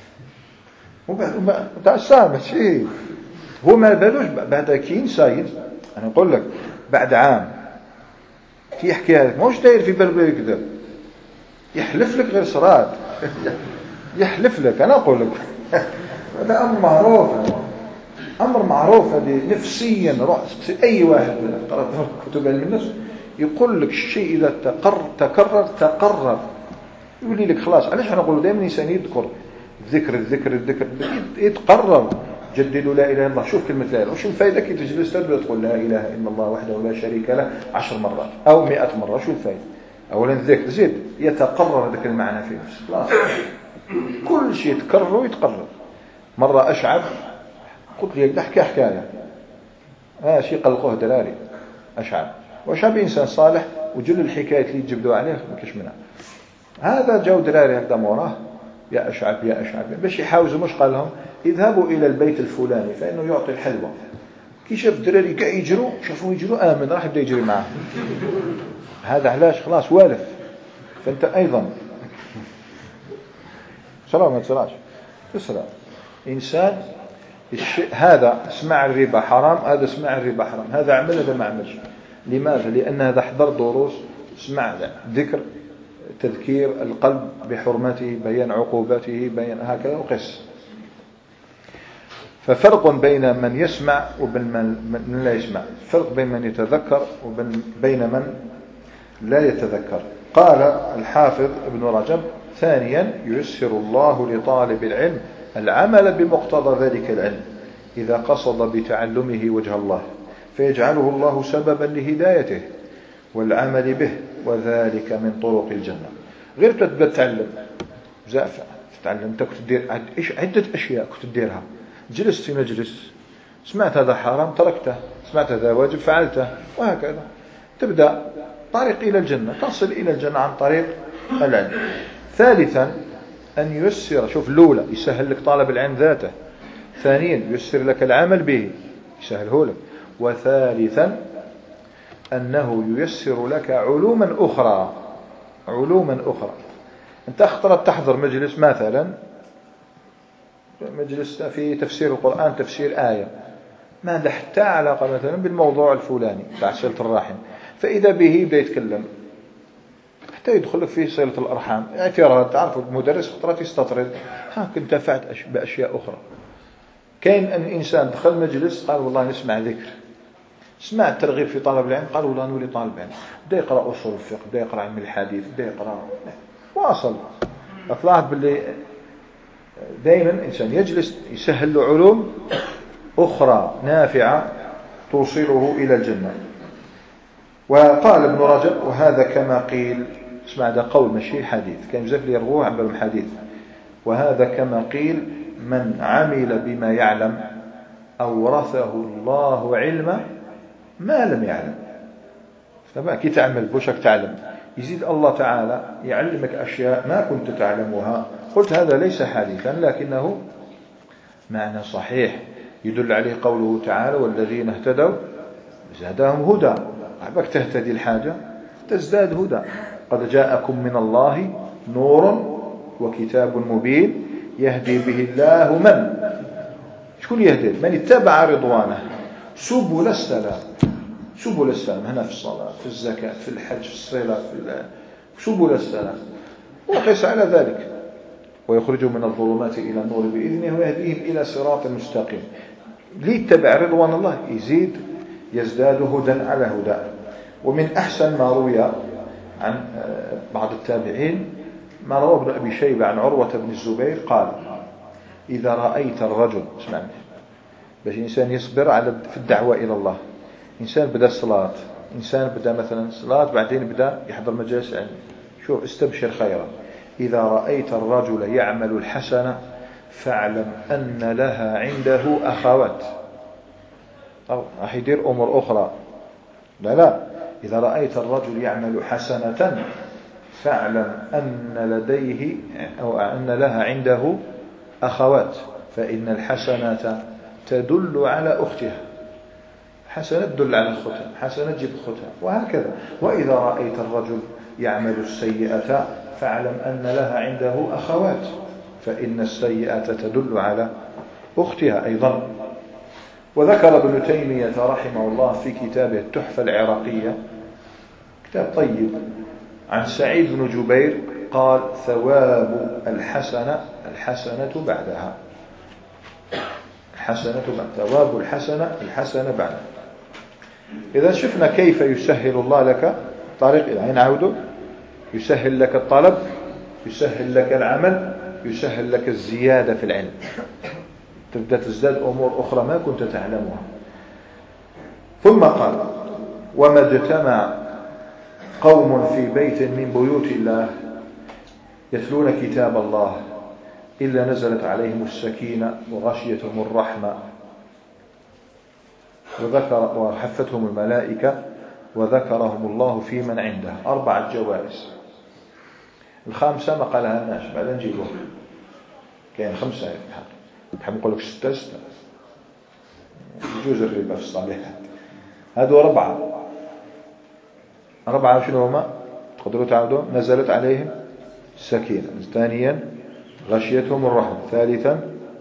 وبعد تاع سامح شيء هو ما بالوش بعد كين سايد. أنا أقول لك بعد عام كي يحكي هذا موش داير في بالو يكذب، يحلف لك غير صراد يحلف لك. أنا أقول لك هذا أمر معروف، أمر معروف هذه نفسيا. روح أي واحد قرأ كتب علم النفس يقول لك الشيء إذا تقرر تكرر تقرر يقول لك خلاص. علاش أنا أقول دائما الإنسان يذكر الذكر الذكر الذكر يتقرر. جددوا لا إله إلا الله. شوف كلمة لا إله، وش الفائدة كي تجلس تقول لا إله إلا الله وحده لا شريك له عشر مرات أو مئة مرة؟ شو الفائدة؟ أولا الذكر زيد يتقرر هذاك المعنى في نفسك. خلاص كل شيء يتكرر ويتقرر. مرة أشعب قلت لي احكي حكاية ها شيء قلقوه دراري أشعب، وأشعب إنسان صالح وجل الحكاية اللي يجبدوا عليه ما كاش منها. هذا جو دراري هكذا موراه يا أشعب يا أشعب باش يحاوزوا. مش قال لهم اذهبوا إلى البيت الفلاني فإنه يعطي الحلوى. كي شاف دراري كاع يجروا شافوا يجروا آمن راح يبدأ يجري معه. هذا علاش؟ خلاص والف. فأنت أيضا سلام ما تسلاش تسلام إنسان الشيء هذا اسمع الربا حرام، هذا اسمع الربا حرام، هذا عمل هذا ما عملش. لماذا؟ لأن هذا حضر دروس، اسمع ذكر تذكير القلب بحرمته، بيان عقوباته، بيان هكذا وقس. ففرق بين من يسمع وبين من لا يسمع، فرق بين من يتذكر وبين من لا يتذكر. قال الحافظ ابن رجب ثانيا ييسر الله لطالب العلم العمل بمقتضى ذلك العلم إذا قصد بتعلمه وجه الله، فيجعله الله سببا لهدايته والعمل به، وذلك من طرق الجنة. غير تبدأ تتعلم بزاف تتعلم، انت كنت تدير عدة أشياء كنت تديرها، جلست في مجلس سمعت هذا حرام تركته، سمعت هذا واجب فعلته، وهكذا تبدأ طريق إلى الجنة، تصل إلى الجنة عن طريق العلم. ثالثا أن ييسر، شوف الأولى يسهل لك طالب العلم ذاته، ثانيا ييسر لك العمل به يسهله لك، وثالثا أنه ييسر لك علوما أخرى علوما أخرى. أنت اخترت تحضر مجلس مثلا مجلس في تفسير القرآن، تفسير آية ما له حتى علاقة مثلا بالموضوع الفلاني تاع صلة الرحم، فإذا به يبدأ يتكلم حتى يدخلك في صلة الأرحام، اعتراض. تعرف المدرس خطرات يستطرد، ها كنت انتفعت بأشياء أخرى. كاين أن إنسان دخل مجلس قال والله نسمع ذكر، سمع الترغيب في طلب العلم، قال والله نولي طالب علم، بدا يقرأ أصول الفقه، بدا يقرأ علم الحديث، بدا يقرأ واصل. أطلعت باللي دائما إنسان يجلس يسهل له علوم أخرى نافعة توصله إلى الجنة. وقال ابن رجب وهذا كما قيل، اسمع ده قول ماشي حديث، كان بزاف اللي يروه عن بالهم حديث، وهذا كما قيل من عمل بما يعلم أورثه الله علما ما لم يعلم. فما كي تعمل بوشك تعلم، يزيد الله تعالى يعلمك أشياء ما كنت تعلمها. قلت هذا ليس حديثا لكنه معنى صحيح يدل عليه قوله تعالى والذين اهتدوا زادهم هدى. عبك تهتدي الحاجة تزداد هدى. قد جاءكم من الله نور وكتاب مبين يهدي به الله من شكون يهدي؟ من اتبع رضوانه سبل السلام. سبل السلام هنا في الصلاة، في الزكاة، في الحج، في الصلاة، في سبل السلام. وقس على ذلك ويخرج من الظلمات إلى النور بإذنه ويهديهم إلى صراط مستقيم. ليتبع رضوان الله يزيد يزداد هدى على هدى. ومن أحسن ما روي عن بعض التابعين ما روى ابن أبي شيبة عن عروة بن الزبير قال إذا رأيت الرجل، اسمعني باش إنسان يصبر على في الدعوة إلى الله، إنسان بدأ الصلاة، إنسان بدأ مثلا صلاة بعدين بدأ يحضر مجالس علم، شوف استبشر خيرا. إذا رأيت الرجل يعمل الحسنة فاعلم أن لها عنده أخوات، أو راح يدير أمور أخرى. لا لا، إذا رأيت الرجل يعمل حسنة فاعلم أن لديه أو أن لها عنده أخوات، فإن الحسنة تدل على أختها. حسنة تدل على أختها، حسنة تجيب أختها، وهكذا. وإذا رأيت الرجل يعمل السيئة فاعلم أن لها عنده أخوات، فإن السيئة تدل على أختها أيضا. وذكر ابن تيمية رحمه الله في كتابه التحفة العراقية، كتاب طيب، عن سعيد بن جبير قال ثواب الحسنة الحسنة بعدها. الحسنة بعد ثواب الحسنة الحسنة بعدها. إذا شفنا كيف يسهل الله لك طريق العين عوده، يسهل لك الطلب، يسهل لك العمل، يسهل لك الزيادة في العلم، تبدأ تزداد أمور أخرى ما كنت تعلمها. ثم قال وما اجتمع قوم في بيت من بيوت الله يتلون كتاب الله إلا نزلت عليهم السكينة وغشيتهم الرحمة وذكر وحفتهم الملائكة وذكرهم الله في من عنده. أربعة جوائز. الخامسة ما قالها ناش بعد نجيبه، كاين خمسة نحب نقول لك ستة ستة يجوز الربا في الصالحات. هذو أربعة أربعة شنو هما؟ تقدروا تعودوا. نزلت عليهم السكينة، ثانيا غشيتهم الرحمة، ثالثا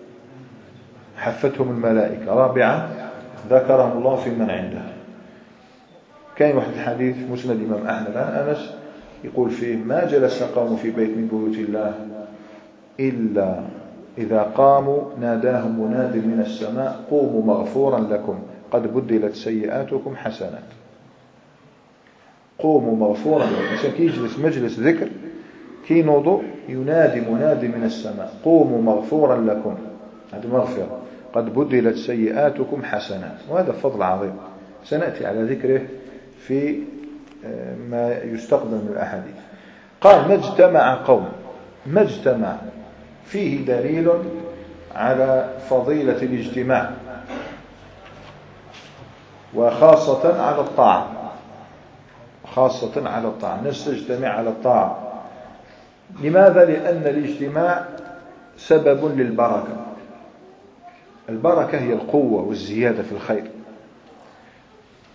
حفتهم الملائكة، رابعا ذكرهم الله في من عنده. كاين واحد الحديث مسند الإمام أحمد عن أنس يقول فيه ما جلس قوم في بيت من بيوت الله إلا إذا قاموا ناداهم مناد من السماء قوموا مغفورا لكم قد بدلت سيئاتكم حسنات. قوموا مغفورا لكم. عشان كي يجلس مجلس ذكر كي نوضو ينادي منادي من السماء قوموا مغفورا لكم، هذه مغفرة، قد بدلت سيئاتكم حسنات. وهذا فضل عظيم سنأتي على ذكره في ما يستقبل من الأحاديث. قال ما اجتمع قوم، ما اجتمع فيه دليل على فضيلة الاجتماع وخاصة على الطاعة، خاصة على الطاعة. الناس تجتمع على الطاعة. لماذا؟ لأن الاجتماع سبب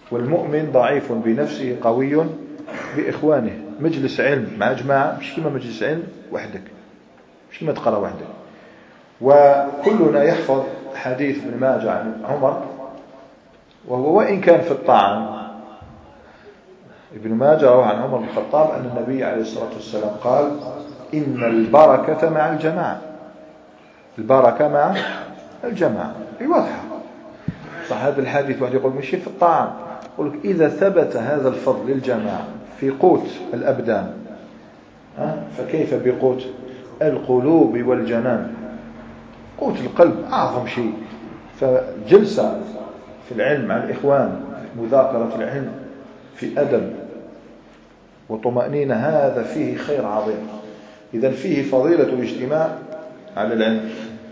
والمؤمن ضعيف بنفسه قوي بإخوانه. مجلس علم مع جماعة مش كما مجلس علم وحدك، مش كما تقرأ وحدك. وكلنا يحفظ حديث ابن ماجه عن عمر، وهو وإن كان في الطعام. ابن ماجه روى عن عمر بن الخطاب أن النبي عليه الصلاة والسلام قال: إن البركة مع الجماعة. البركة مع الجماعة هي واضحة. صح هذا الحديث واحد يقول مشي في الطعام، يقول لك إذا ثبت هذا الفضل للجماعة في قوت الأبدان فكيف بقوت القلوب والجنان؟ قوت القلب أعظم شيء. فجلسة في العلم مع الإخوان، مذاكرة العلم في أدب وطمأنينة، هذا فيه خير عظيم. إذن فيه فضيلة الاجتماع على العلم.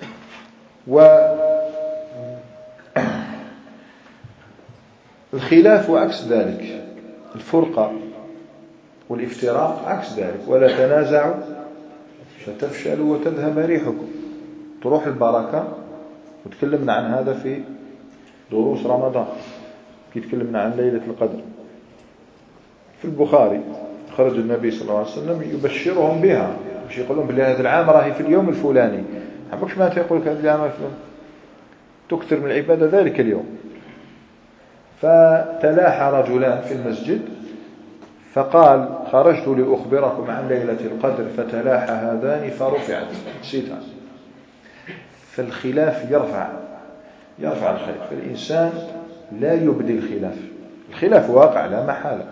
والخلاف وعكس ذلك، الفرقة والافتراق عكس ذلك. ولا تنازعوا فتفشلوا وتذهب ريحكم. تروح البركة. وتكلمنا عن هذا في دروس رمضان كي تكلمنا عن ليلة القدر. في البخاري خرج النبي صلى الله عليه وسلم يبشرهم بها، مش يقولون بلي هذا العام راهي في اليوم الفلاني. حبكش ما تقول لك هذا العام تكثر من العبادة ذلك اليوم. فتلاحى رجلان في المسجد فقال: خرجت لأخبركم عن ليلة القدر فتلاحى هذان فرفعت نسيتها. فالخلاف يرفع يرفع الخير. فالإنسان لا يبدي الخلاف. الخلاف واقع لا محالة،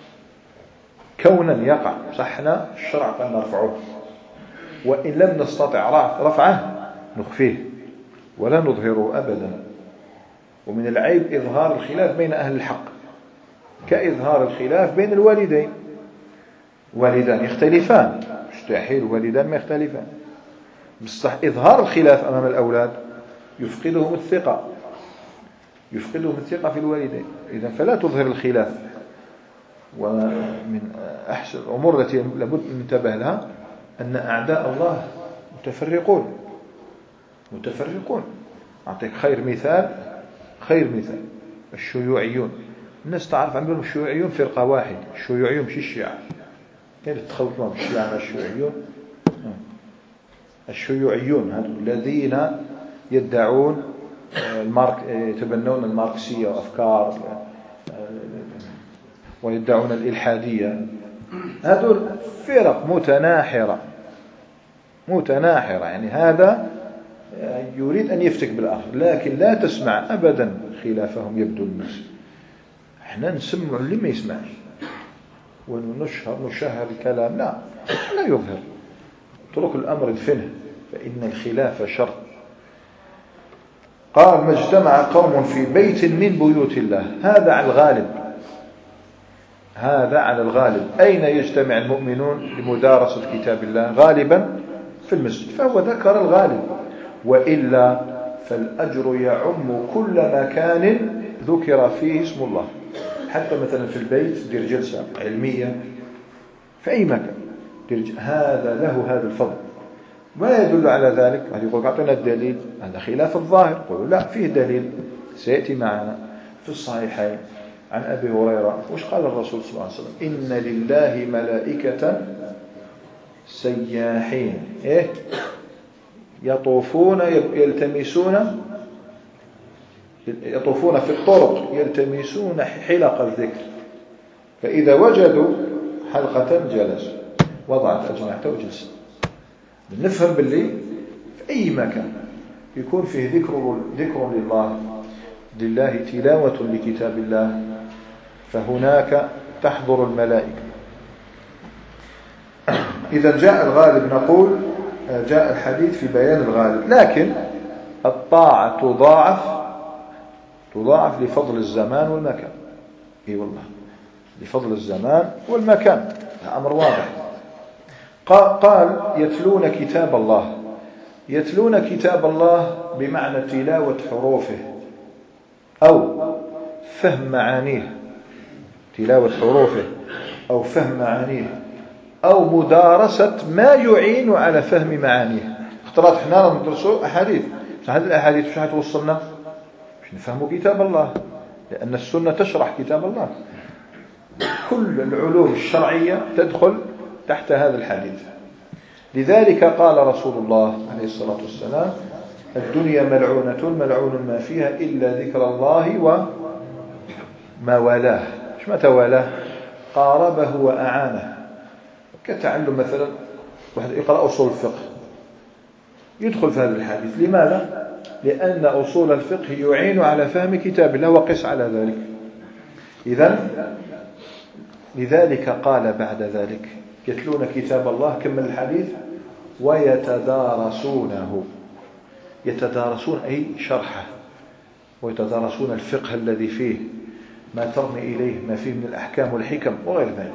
كونا يقع. صحنا الشرع قال نرفعه، وإن لم نستطع رفعه نخفيه ولا نظهره أبدا. ومن العيب إظهار الخلاف بين أهل الحق، كإظهار الخلاف بين الوالدين. والدان يختلفان، مستحيل والدان ما يختلفان، بصح إظهار الخلاف أمام الأولاد يفقدهم الثقة يفقدهم الثقة في الوالدين. إذن فلا تظهر الخلاف. ومن أحسن الأمور التي لابد أن ننتبه لها أن أعداء الله متفرقون متفرقون أعطيك خير مثال خير مثال الشيوعيون. الناس تعرف عندهم الشيوعيون فرقة واحد. الشيوعيون مش الشيعة، كيف تخلط معهم الشيعة مع الشيوعيون؟ الشيوعيون هذول الذين يدعون المارك يتبنون الماركسية وأفكار ويدعون الإلحادية. هذول فرق متناحرة متناحرة يعني هذا يريد أن يفتك بالآخر، لكن لا تسمع أبدا خلافهم يبدو الناس. احنا نسمع اللي ما يسمعش ونشهر نشهر الكلام، لا لا يظهر. اترك الأمر دفنه، فإن الخلاف شر. قال: ما اجتمع قوم في بيت من بيوت الله. هذا على الغالب هذا على الغالب. أين يجتمع المؤمنون لمدارسة كتاب الله؟ غالبا في المسجد، فهو ذكر الغالب. وإلا فالأجر يعم كل مكان ذكر فيه اسم الله. حتى مثلا في البيت دير جلسة علمية في أي مكان، هذا له هذا الفضل. ما يدل على ذلك؟ هل يقول أعطينا الدليل؟ هذا خلاف الظاهر. يقول لا، فيه دليل سيأتي معنا في الصحيحين عن أبي هريرة. وش قال الرسول صلى الله عليه وسلم؟ إن لله ملائكة سياحين إيه يطوفون يلتمسون يطوفون في الطرق يلتمسون حلق الذكر، فإذا وجدوا حلقة جلسوا، وضعت أجنحته وجلسوا. نفهم باللي في أي مكان يكون فيه ذكر ذكر لله لله تلاوة لكتاب الله فهناك تحضر الملائكة. إذا جاء الغالب نقول جاء الحديث في بيان الغالب، لكن الطاعة تضاعف تضاعف لفضل الزمان والمكان. اي والله لفضل الزمان والمكان، أمر واضح. قال يتلون كتاب الله. يتلون كتاب الله بمعنى تلاوة حروفه أو فهم معانيه، تلاوة حروفه أو فهم معانيه أو مدارسة ما يعين على فهم معانيه. اختلاط احنا ندرسوا أحاديث، هذه الأحاديث مش هتوصلنا مش نفهموا كتاب الله. لأن السنة تشرح كتاب الله. كل العلوم الشرعية تدخل تحت هذا الحديث. لذلك قال رسول الله عليه الصلاة والسلام: الدنيا ملعونة ملعون ما فيها إلا ذكر الله وما والاه. ايش متى والاه؟ قاربه وأعانه. كتعلم مثلا واحد يقرأ أصول الفقه يدخل في هذا الحديث. لماذا؟ لأن أصول الفقه يعين على فهم كتاب الله وقس على ذلك. إذن لذلك قال بعد ذلك: يتلون كتاب الله، كمل الحديث، ويتدارسونه. يتدارسون أي شرحه، ويتدارسون الفقه الذي فيه ما ترمي إليه ما فيه من الأحكام والحكم وغير ذلك.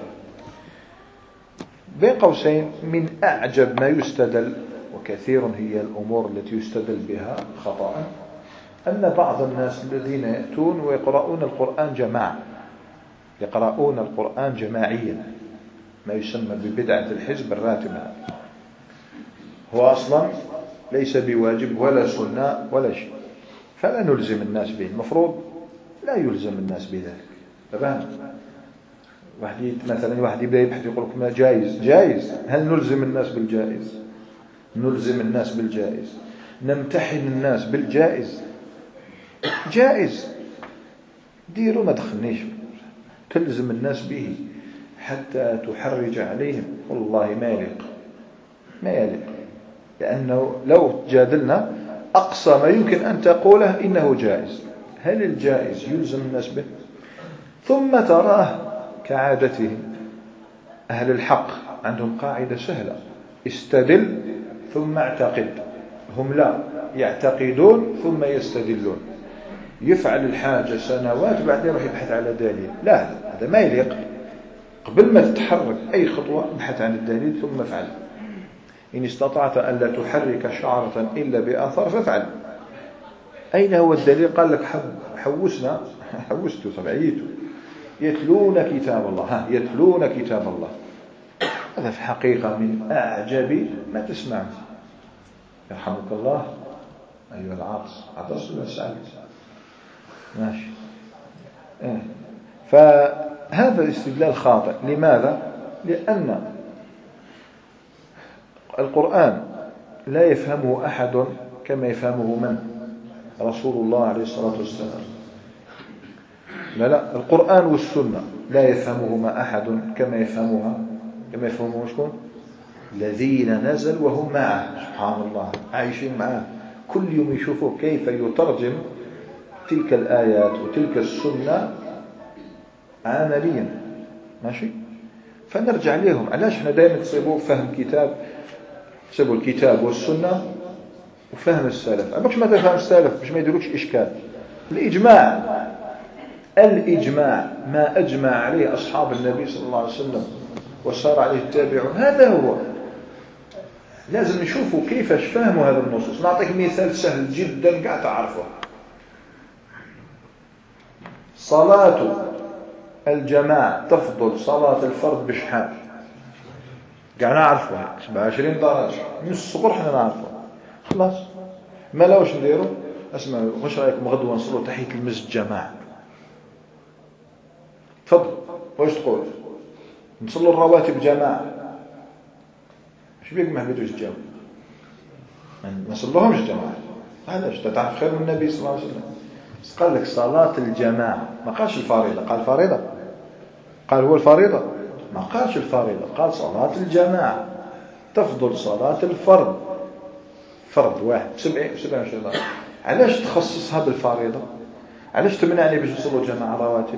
بين قوسين من أعجب ما يستدل، وكثير هي الأمور التي يستدل بها خطأ، أن بعض الناس الذين يأتون ويقرؤون القرآن جماعة، يقرؤون القرآن جماعيا، ما يسمى ببدعة الحزب الراتبة. هو أصلا ليس بواجب ولا سنة ولا شيء، فلا نلزم الناس به. المفروض لا يلزم الناس بذلك. فهم واحد مثلا واحد يبدأ يبحث يقول لك ما جائز. جائز؟ هل نلزم الناس بالجائز؟ نلزم الناس بالجائز؟ نمتحن الناس بالجائز؟ جائز ديروا، ما دخلنيش. تلزم الناس به حتى تحرج عليهم، والله ما يليق، ما يليق. لأنه لو جادلنا أقصى ما يمكن أن تقوله إنه جائز. هل الجائز يلزم الناس به؟ ثم تراه كعادتهم أهل الحق عندهم قاعدة سهلة: استدل ثم اعتقد. هم لا يعتقدون ثم يستدلون. يفعل الحاجة سنوات بعدين يروح يبحث على دليل. لا، هذا ما يليق. قبل ما تتحرك أي خطوة ابحث عن الدليل ثم افعل. إن استطعت ألا تحرك شعرة إلا بأثر فافعل. أين هو الدليل؟ قال لك حوسنا حوسته سبعيته يتلون كتاب الله. ها يتلون كتاب الله، هذا في حقيقة من أعجب ما تسمع. يرحمك الله أيها العاطس، عطس ولا سعد؟ ماشي. إيه. فهذا الاستدلال خاطئ. لماذا؟ لأن القرآن لا يفهمه أحد كما يفهمه من؟ رسول الله عليه الصلاة والسلام. لا لا، القرآن والسنة لا يفهمهما أحد كما يفهمها كما يفهمه شكون؟ الذين نزل وهم معه، سبحان الله، عايشين معه كل يوم، يشوفوا كيف يترجم تلك الآيات وتلك السنة عمليا. ماشي. فنرجع لهم. علاش احنا دائما تصيبوا فهم كتاب، تصيبوا الكتاب والسنة وفهم السلف. عباش ما تفهم السلف باش ما يديروكش إشكال. الإجماع، الإجماع ما أجمع عليه أصحاب النبي صلى الله عليه وسلم وصار عليه التابعون، هذا هو. لازم نشوفوا كيفاش فهموا هذا النصوص. نعطيك مثال سهل جدا قاعد تعرفه. صلاة الجماعة تفضل صلاة الفرد بشحال؟ قاعد نعرفها سبعة وعشرين درجة من الصغر، حنا نعرفها خلاص. ما لاوش نديروا؟ اسمعوا، واش رايكم غدوه نصلوا تحية المسجد جماعة؟ تفضل، واش تقول؟ نصلوا الرواتب جماعة؟ اش بيك ما حبيتوش تجاوب؟ ما نصلوهمش جماعة. علاش؟ تعرف خير من النبي صلى الله عليه وسلم. قال لك صلاة الجماعة، ما قالش الفريضة. قال الفريضة؟ قال هو الفريضة؟ ما قالش الفريضة، قال صلاة الجماعة تفضل صلاة الفرد، فرد واحد بسبعين بسبعين شهر. علاش تخصصها بالفريضة؟ علاش تمنعني باش نصلوا جماعة رواتب؟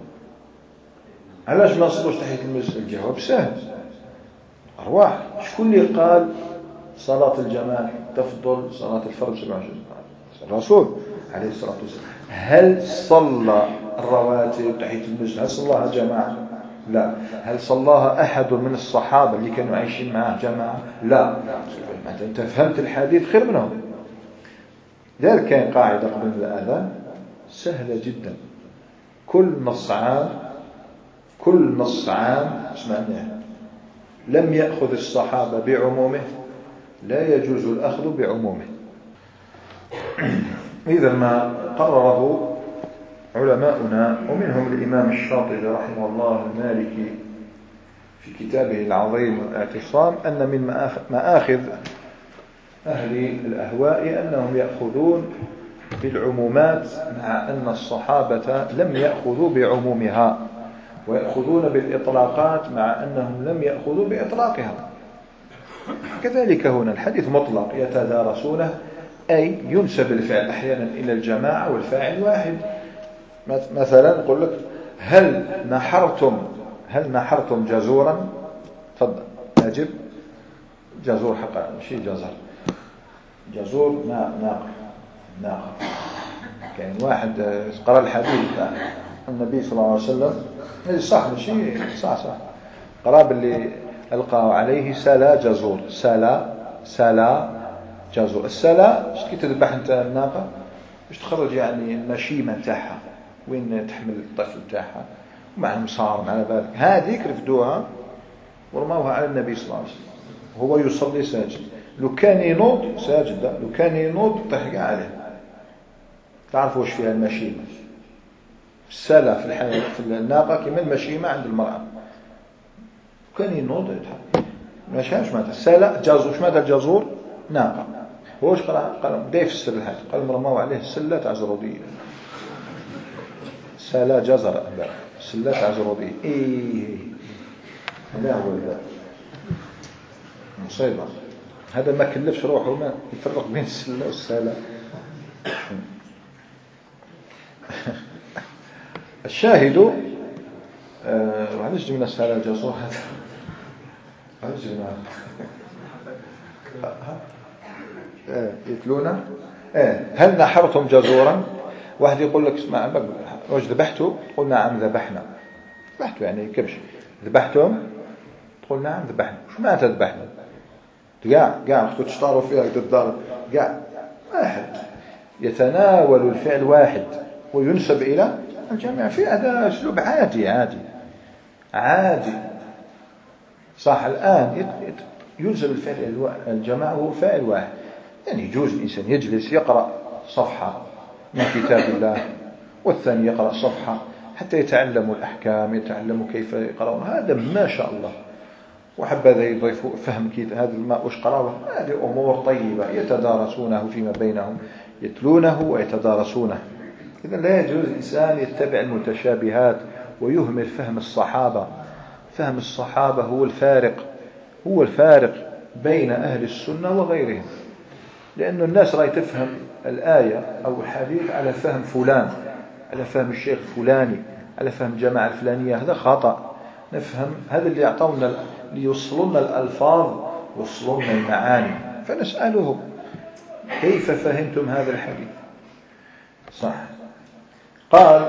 علاش ما نصلوش تحية المسجد؟ الجواب سهل، أرواح. شكون اللي قال صلاة الجماعة تفضل صلاة الفرد سبعين شهر؟ الرسول عليه الصلاة والسلام. هل صلى الرواتب تحية المسجد هل صلاها جماعة؟ لا. هل صلاها أحد من الصحابة اللي كانوا عايشين معه جماعة؟ لا. أنت فهمت الحديث خير منهم. ذلك كان قاعدة قبل الأذان سهلة جدا. كل نص عام كل نص عام اسمعناه لم يأخذ الصحابة بعمومه لا يجوز الأخذ بعمومه. إذا ما قرره علماؤنا ومنهم الإمام الشاطبي رحمه الله المالكي في كتابه العظيم الاعتصام أن من مآخذ أهل الأهواء أنهم يأخذون بالعمومات مع أن الصحابة لم يأخذوا بعمومها، ويأخذون بالإطلاقات مع أنهم لم يأخذوا بإطلاقها. كذلك هنا الحديث مطلق يتدارسونه، أي ينسب الفعل أحيانا إلى الجماعة والفاعل واحد. مثلا نقول لك هل نحرتم هل نحرتم جزورا؟ تفضل أجب. جزور حقا ماشي جزر، جزور ناقة ناقة. كان واحد قرأ الحديث النبي صلى الله عليه وسلم صح ماشي صح صح قرأ باللي ألقى عليه سلا جزور، سلا سلا جزور. السلا كي تذبح انت الناقة باش تخرج يعني المشيمة تاعها وين تحمل الطفل تاعها ومع المصار على بالك، هذيك رفدوها ورموها على النبي صلى الله عليه وسلم وهو يصلي ساجد. لو كان ينوض ساجد، لو كان ينوض طيح عليه. تعرفوا واش فيها المشيمة؟ السلا في الحياة في الناقة كما المشيمة عند المرأة. كان ينوض يضحك ماشي واش معناتها السلا جازور. واش معناتها الجزور؟ ناقة. هو واش قرا؟ قال بدا يفسر الحديث، قال مرموا عليه السلة تاع زرودية، سلا جزر سلة تاع زرودية. ايه هذا هو هذا مصيبة. هذا ما كلفش روحه ما يفرق بين السلة والسلا. الشاهد علاش جبنا السلا جزور هذا؟ علاش جبنا اه يتلونا اه هل نحرتم جزورا؟ واحد يقول لك اسمع واش ذبحتوا؟ تقول نعم ذبحنا. ذبحتوا يعني كبش. ذبحتم؟ تقول نعم ذبحنا. شو معناتها ذبحنا؟ كاع كاع كنتوا تشطاروا فيها الدار كاع واحد يتناول الفعل واحد وينسب إلى الجميع. في هذا أسلوب عادي عادي عادي صح. الآن ينسب الفعل إلى الجماعة وهو فاعل واحد. يعني يجوز الإنسان يجلس يقرأ صفحة من كتاب الله والثاني يقرأ صفحة حتى يتعلموا الأحكام، يتعلموا كيف يقرأون. هذا ما شاء الله. وحبذا يضيفوا فهم كيف هذا الماء وش قرأه. هذه أمور طيبة يتدارسونه فيما بينهم، يتلونه ويتدارسونه. إذا لا يجوز الإنسان يتبع المتشابهات ويهمل فهم الصحابة. فهم الصحابة هو الفارق هو الفارق بين أهل السنة وغيرهم. لأن الناس رأي تفهم الآية أو الحديث على فهم فلان، على فهم الشيخ الفلاني، على فهم جماعة الفلانية. هذا خطأ. نفهم هذا اللي يعطونا ليوصلون الألفاظ ويوصلون المعاني، فنسأله كيف فهمتم هذا الحديث؟ صح. قال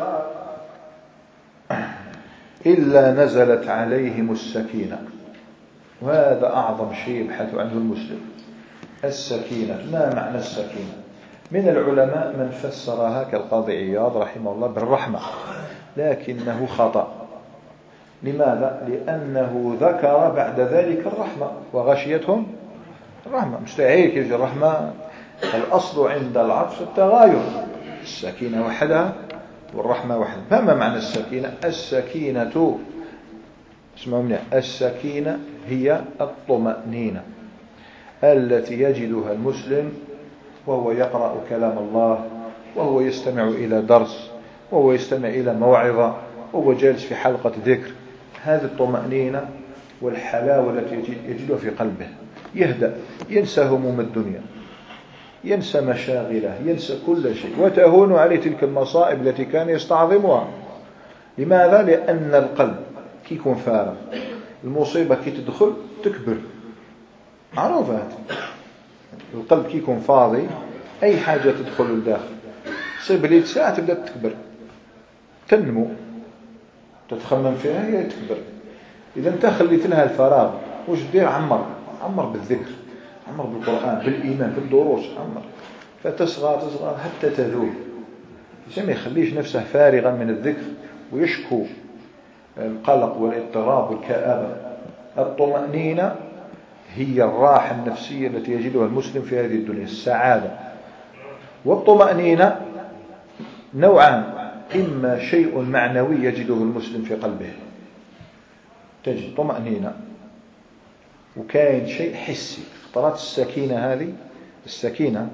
إلا نزلت عليهم السكينة. وهذا أعظم شيء يبحث عنه المسلم. السكينة ما معنى السكينة؟ من العلماء من فسرها كالقاضي عياض رحمه الله بالرحمة، لكنه خطأ. لماذا؟ لأنه ذكر بعد ذلك الرحمة وغشيتهم الرحمة. مستحيل يجي الرحمة. الأصل عند العطف التغاير، السكينة وحدها والرحمة وحدها. فما معنى السكينة؟ السكينة اسمعوا مني، السكينة هي الطمأنينة التي يجدها المسلم وهو يقرأ كلام الله، وهو يستمع إلى درس، وهو يستمع إلى موعظة، وهو جالس في حلقة ذكر. هذه الطمأنينة والحلاوة التي يجدها في قلبه. يهدأ، ينسى هموم الدنيا، ينسى مشاغله، ينسى كل شيء، وتهون عليه تلك المصائب التي كان يستعظمها. لماذا؟ لأن القلب كي يكون فارغ، المصيبة كي تدخل تكبر. معروف هذا. القلب كي يكون فاضي أي حاجة تدخل للداخل صيب لي ساعة تبدأ تكبر، تنمو، تتخمم فيها هي تكبر. إذا انت خليت لها الفراغ وش دير؟ عمر عمر بالذكر، عمر بالقرآن، بالإيمان، بالدروس، عمر. فتصغر تصغر حتى تذوب. ما يخليش نفسه فارغا من الذكر ويشكو القلق والاضطراب والكآبة. الطمأنينة هي الراحة النفسية التي يجدها المسلم في هذه الدنيا، السعادة. والطمأنينة نوعان، إما شيء معنوي يجده المسلم في قلبه، تجد طمأنينة، وكاين شيء حسي. خطرات السكينة هذه، السكينة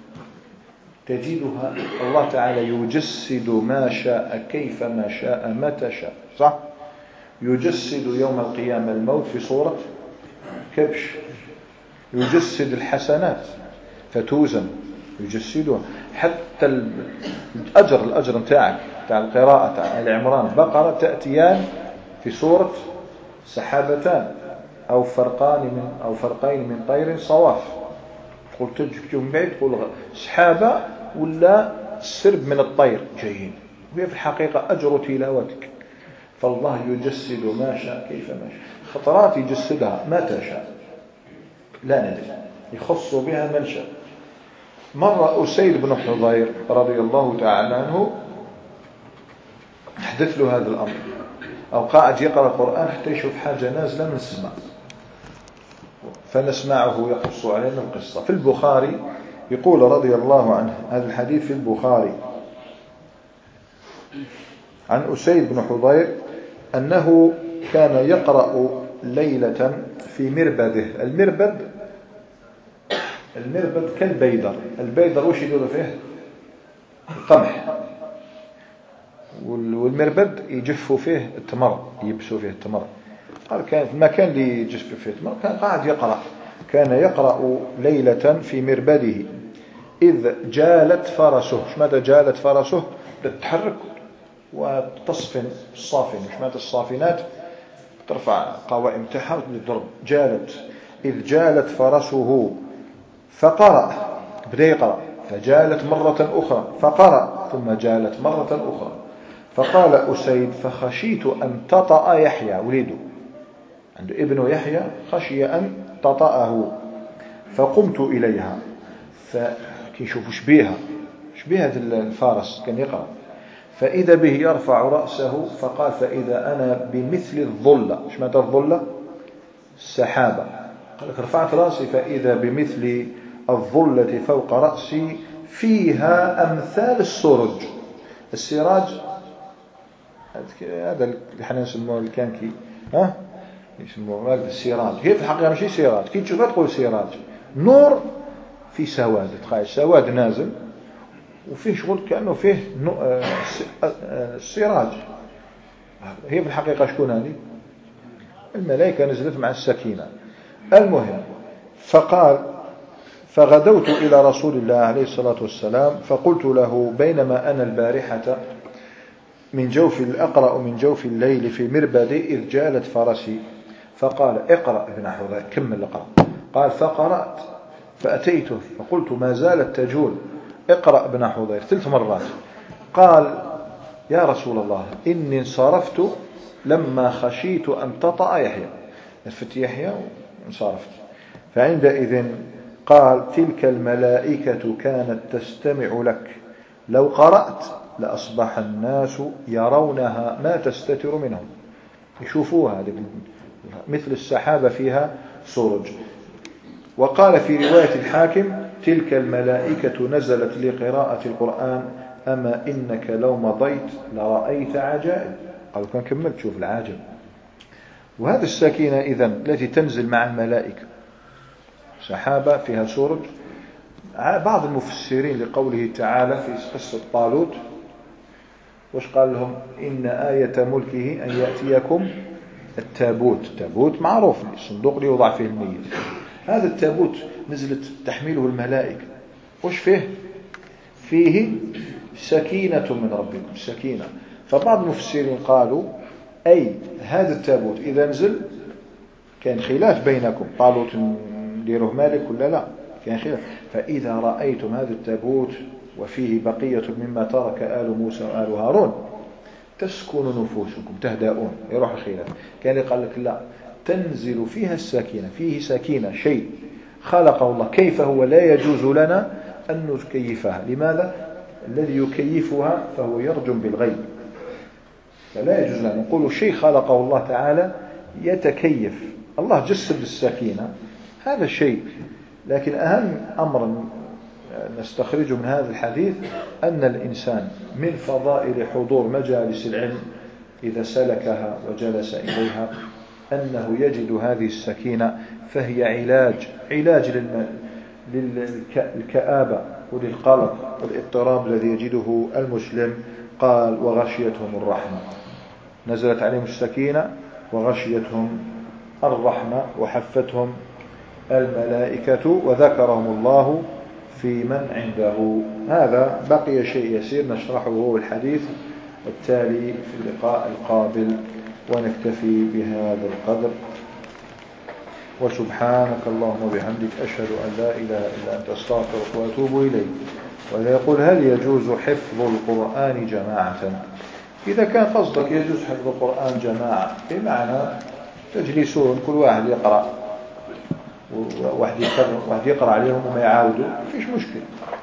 تجدها الله تعالى يجسد ما شاء كيف ما شاء متى شاء، صح؟ يجسد يوم القيامة الموت في صورة كبش، يجسد الحسنات فتوزن، يجسدها حتى الأجر الأجر نتاعك تاع القراءة تاع آل عمران بقرة تأتيان في صورة سحابتان أو فرقان من أو فرقين من طير صواف. تقول تجي من بعيد تقول سحابة ولا سرب من الطير جايين، وهي في الحقيقة أجر تلاوتك. فالله يجسد ما شاء كيف ما شاء، خطرات يجسدها متى شاء لا ندري، يخص بها من شاء. مرة أسيد بن حضير رضي الله تعالى عنه حدث له هذا الأمر، أو قاعد يقرأ القرآن حتى يشوف حاجة نازلة من السماء، فنسمعه يقص علينا القصة. في البخاري يقول رضي الله عنه، هذا الحديث في البخاري عن أسيد بن حضير أنه كان يقرأ ليلة في مربده. المربد المربد كالبيدر، البيدر وش يدور فيه؟ القمح، والمربد يجفوا فيه التمر، يبسوا فيه التمر. قال كان في المكان اللي يجف فيه التمر كان قاعد يقرأ، كان يقرأ ليلة في مربده إذ جالت فرسه. مش ماذا جالت فرسه؟ تتحرك وتصفن الصافن، مش ماذا الصافنات ترفع قوائم تحت للضرب. جالت إذ جالت فرسه فقرأ، بدأ يقرأ، فجالت مرة أخرى فقرأ، ثم جالت مرة أخرى. فقال أسيد فخشيت أن تطأ يحيى، وليده عنده ابن يحيى، خشي أن تطأه، فقمت إليها. فكيشوف شبيها شبيها الفارس كان يقرأ، فإذا به يرفع رأسه، فقال فإذا أنا بمثل الظلة. مش ماذا الظلة؟ السحابة. قال رفعت رأسي فإذا بمثل الظلة فوق رأسي فيها أمثال السرج. السراج هذا اللي احنا نسموه الكانكي، ها يسموه السراج. هي في الحقيقة ماشي سراج، كي تشوفها تقول سراج، نور في سواد، تخيل سواد نازل وفيه شغل كأنه فيه السراج. هي في الحقيقة شكون هذه؟ الملائكة نزلت مع السكينة. المهم، فقال فغدوت إلى رسول الله عليه الصلاة والسلام فقلت له بينما أنا البارحة من جوف الأقرأ من جوف الليل في مربدي إذ جالت فرسي، فقال اقرأ ابن حضير، كمل اقرأ. قال فقرأت فأتيته فقلت ما زالت تجول، اقرأ ابن حضير ثلاث مرات. قال يا رسول الله إني انصرفت لما خشيت أن تطأ يحيى، نفت يحيى وانصرفت. فعندئذ قال تلك الملائكة كانت تستمع لك، لو قرأت لأصبح الناس يرونها ما تستتر منهم، يشوفوها مثل السحابة فيها سرج. وقال في رواية الحاكم تلك الملائكة نزلت لقراءة القرآن أما إنك لو مضيت لرأيت عجائب. قال كان كملت شوف العاجب. وهذه السكينة إذن التي تنزل مع الملائكة، سحابة فيها سرج. بعض المفسرين لقوله تعالى في قصة طالوت وش قال لهم؟ إن آية ملكه أن يأتيكم التابوت. التابوت معروف الصندوق اللي يوضع فيه الميت. هذا التابوت نزلت تحمله الملائكة، وش فيه؟ فيه سكينة من ربكم، سكينة. فبعض المفسرين قالوا أي هذا التابوت إذا نزل كان خلاف بينكم، طالوت نديره مالك ولا لا، كان خلاف. فإذا رأيتم هذا التابوت وفيه بقية مما ترك آل موسى وآل هارون تسكن نفوسكم، تهدأون، يروح الخلاف. كان يقال لك لا، تنزل فيها السكينة، فيه سكينة، شيء خلقه الله، كيف هو لا يجوز لنا أن نكيفها. لماذا؟ الذي يكيفها فهو يرجم بالغيب، فلا يجوز لنا نقول شيء خلقه الله تعالى يتكيف. الله جسد السكينة هذا الشيء، لكن أهم أمر نستخرج من هذا الحديث أن الإنسان من فضائل حضور مجالس العلم إذا سلكها وجلس إليها أنه يجد هذه السكينة، فهي علاج علاج للكآبة وللقلق والاضطراب الذي يجده المسلم. قال وغشيتهم الرحمة، نزلت عليهم السكينة وغشيتهم الرحمة وحفتهم الملائكة وذكرهم الله في من عنده. هذا بقي شيء يسير نشرحه هو الحديث التالي في اللقاء القابل، ونكتفي بهذا القدر. وسبحانك اللهم وبحمدك أشهد أن لا إله إلا أنت أستغفرك وأتوب إليك. ويقول هل يجوز حفظ القرآن جماعة؟ إذا كان قصدك يجوز حفظ القرآن جماعة بمعنى تجلسون كل واحد يقرأ وواحد يقرأ, واحد يقرأ عليهم وما يعاودوا، فيش مشكل،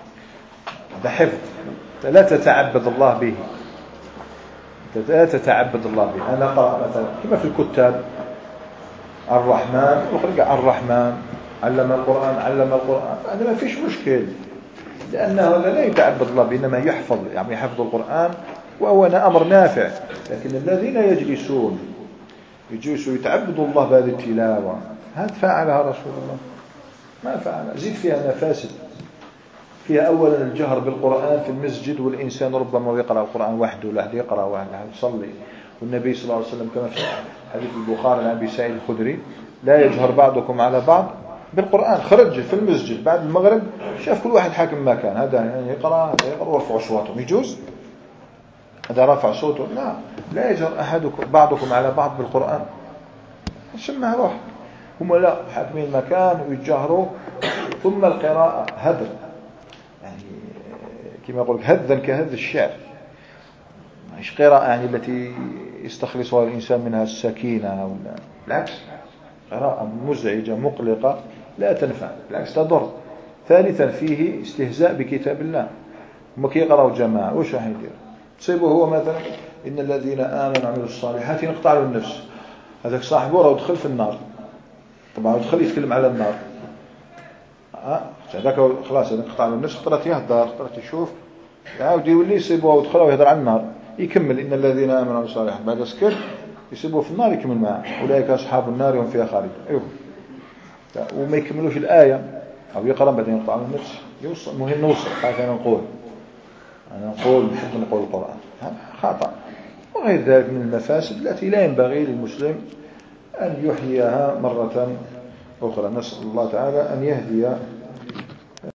هذا حفظ لا تتعبد الله به، لا تتعبد الله به. أنا أقرأ مثلا كما في الكتاب الرحمن وخلق الرحمن علم القرآن علم القرآن، هذا ما فيش مشكل، لأن هذا لا يتعبد الله به، إنما يحفظ يعني يحفظ القرآن وهو أمر نافع. لكن الذين يجلسون يجلسوا يتعبدوا الله بهذه التلاوة، هل فعلها رسول الله؟ ما فعلها. زيد فيها مفاسد، فيها أولا الجهر بالقرآن في المسجد، والإنسان ربما يقرأ القرآن وحده ولا يقرأ واحد يصلي، والنبي صلى الله عليه وسلم كما في حديث البخاري عن أبي سعيد الخدري لا يجهر بعضكم على بعض بالقرآن. خرج في المسجد بعد المغرب شاف كل واحد حاكم مكان، هذا يعني يقرأ هذا يقرأ ورفع أصواتهم، يجوز هذا رفع صوته؟ لا، لا يجهر أحدكم بعضكم على بعض بالقرآن، سمها روح. هم لا حاكمين المكان ويجهروا. ثم القراءة هدر، يعني كما يقول هذا كهذا الشعر، مش قراءة يعني التي يستخلصها الإنسان منها السكينة ولا، بالعكس قراءة مزعجة مقلقة لا تنفع، بالعكس تضر. ثالثا فيه استهزاء بكتاب الله. هم كي يقرأوا جماعة وش راح يدير؟ تصيبه هو مثلا إن الذين آمنوا وعملوا الصالحات ينقطع له النفس، هذاك صاحبه راه يدخل في النار، طبعا يدخل يتكلم على النار، اه هذاك خلاص ينقطع له النفس، خطرت يهدر خطرت يشوف، يعاود يولي يصيبه ويدخل ويهدر على النار، يكمل إن الذين آمنوا وعملوا الصالحات، بعد سكر يصيبه في النار يكمل معه أولئك أصحاب النار هم فيها خالدون. أيوه وما يكملوش الآية أو يقرأ بعدين ينقطع له النفس، يوصل مهم نوصل. هكذا نقول أنا نقول نحب نقول القرآن، هذا خطأ. وغير ذلك من المفاسد التي لا ينبغي للمسلم أن يحييها مرة أخرى. نسأل الله تعالى أن يهدي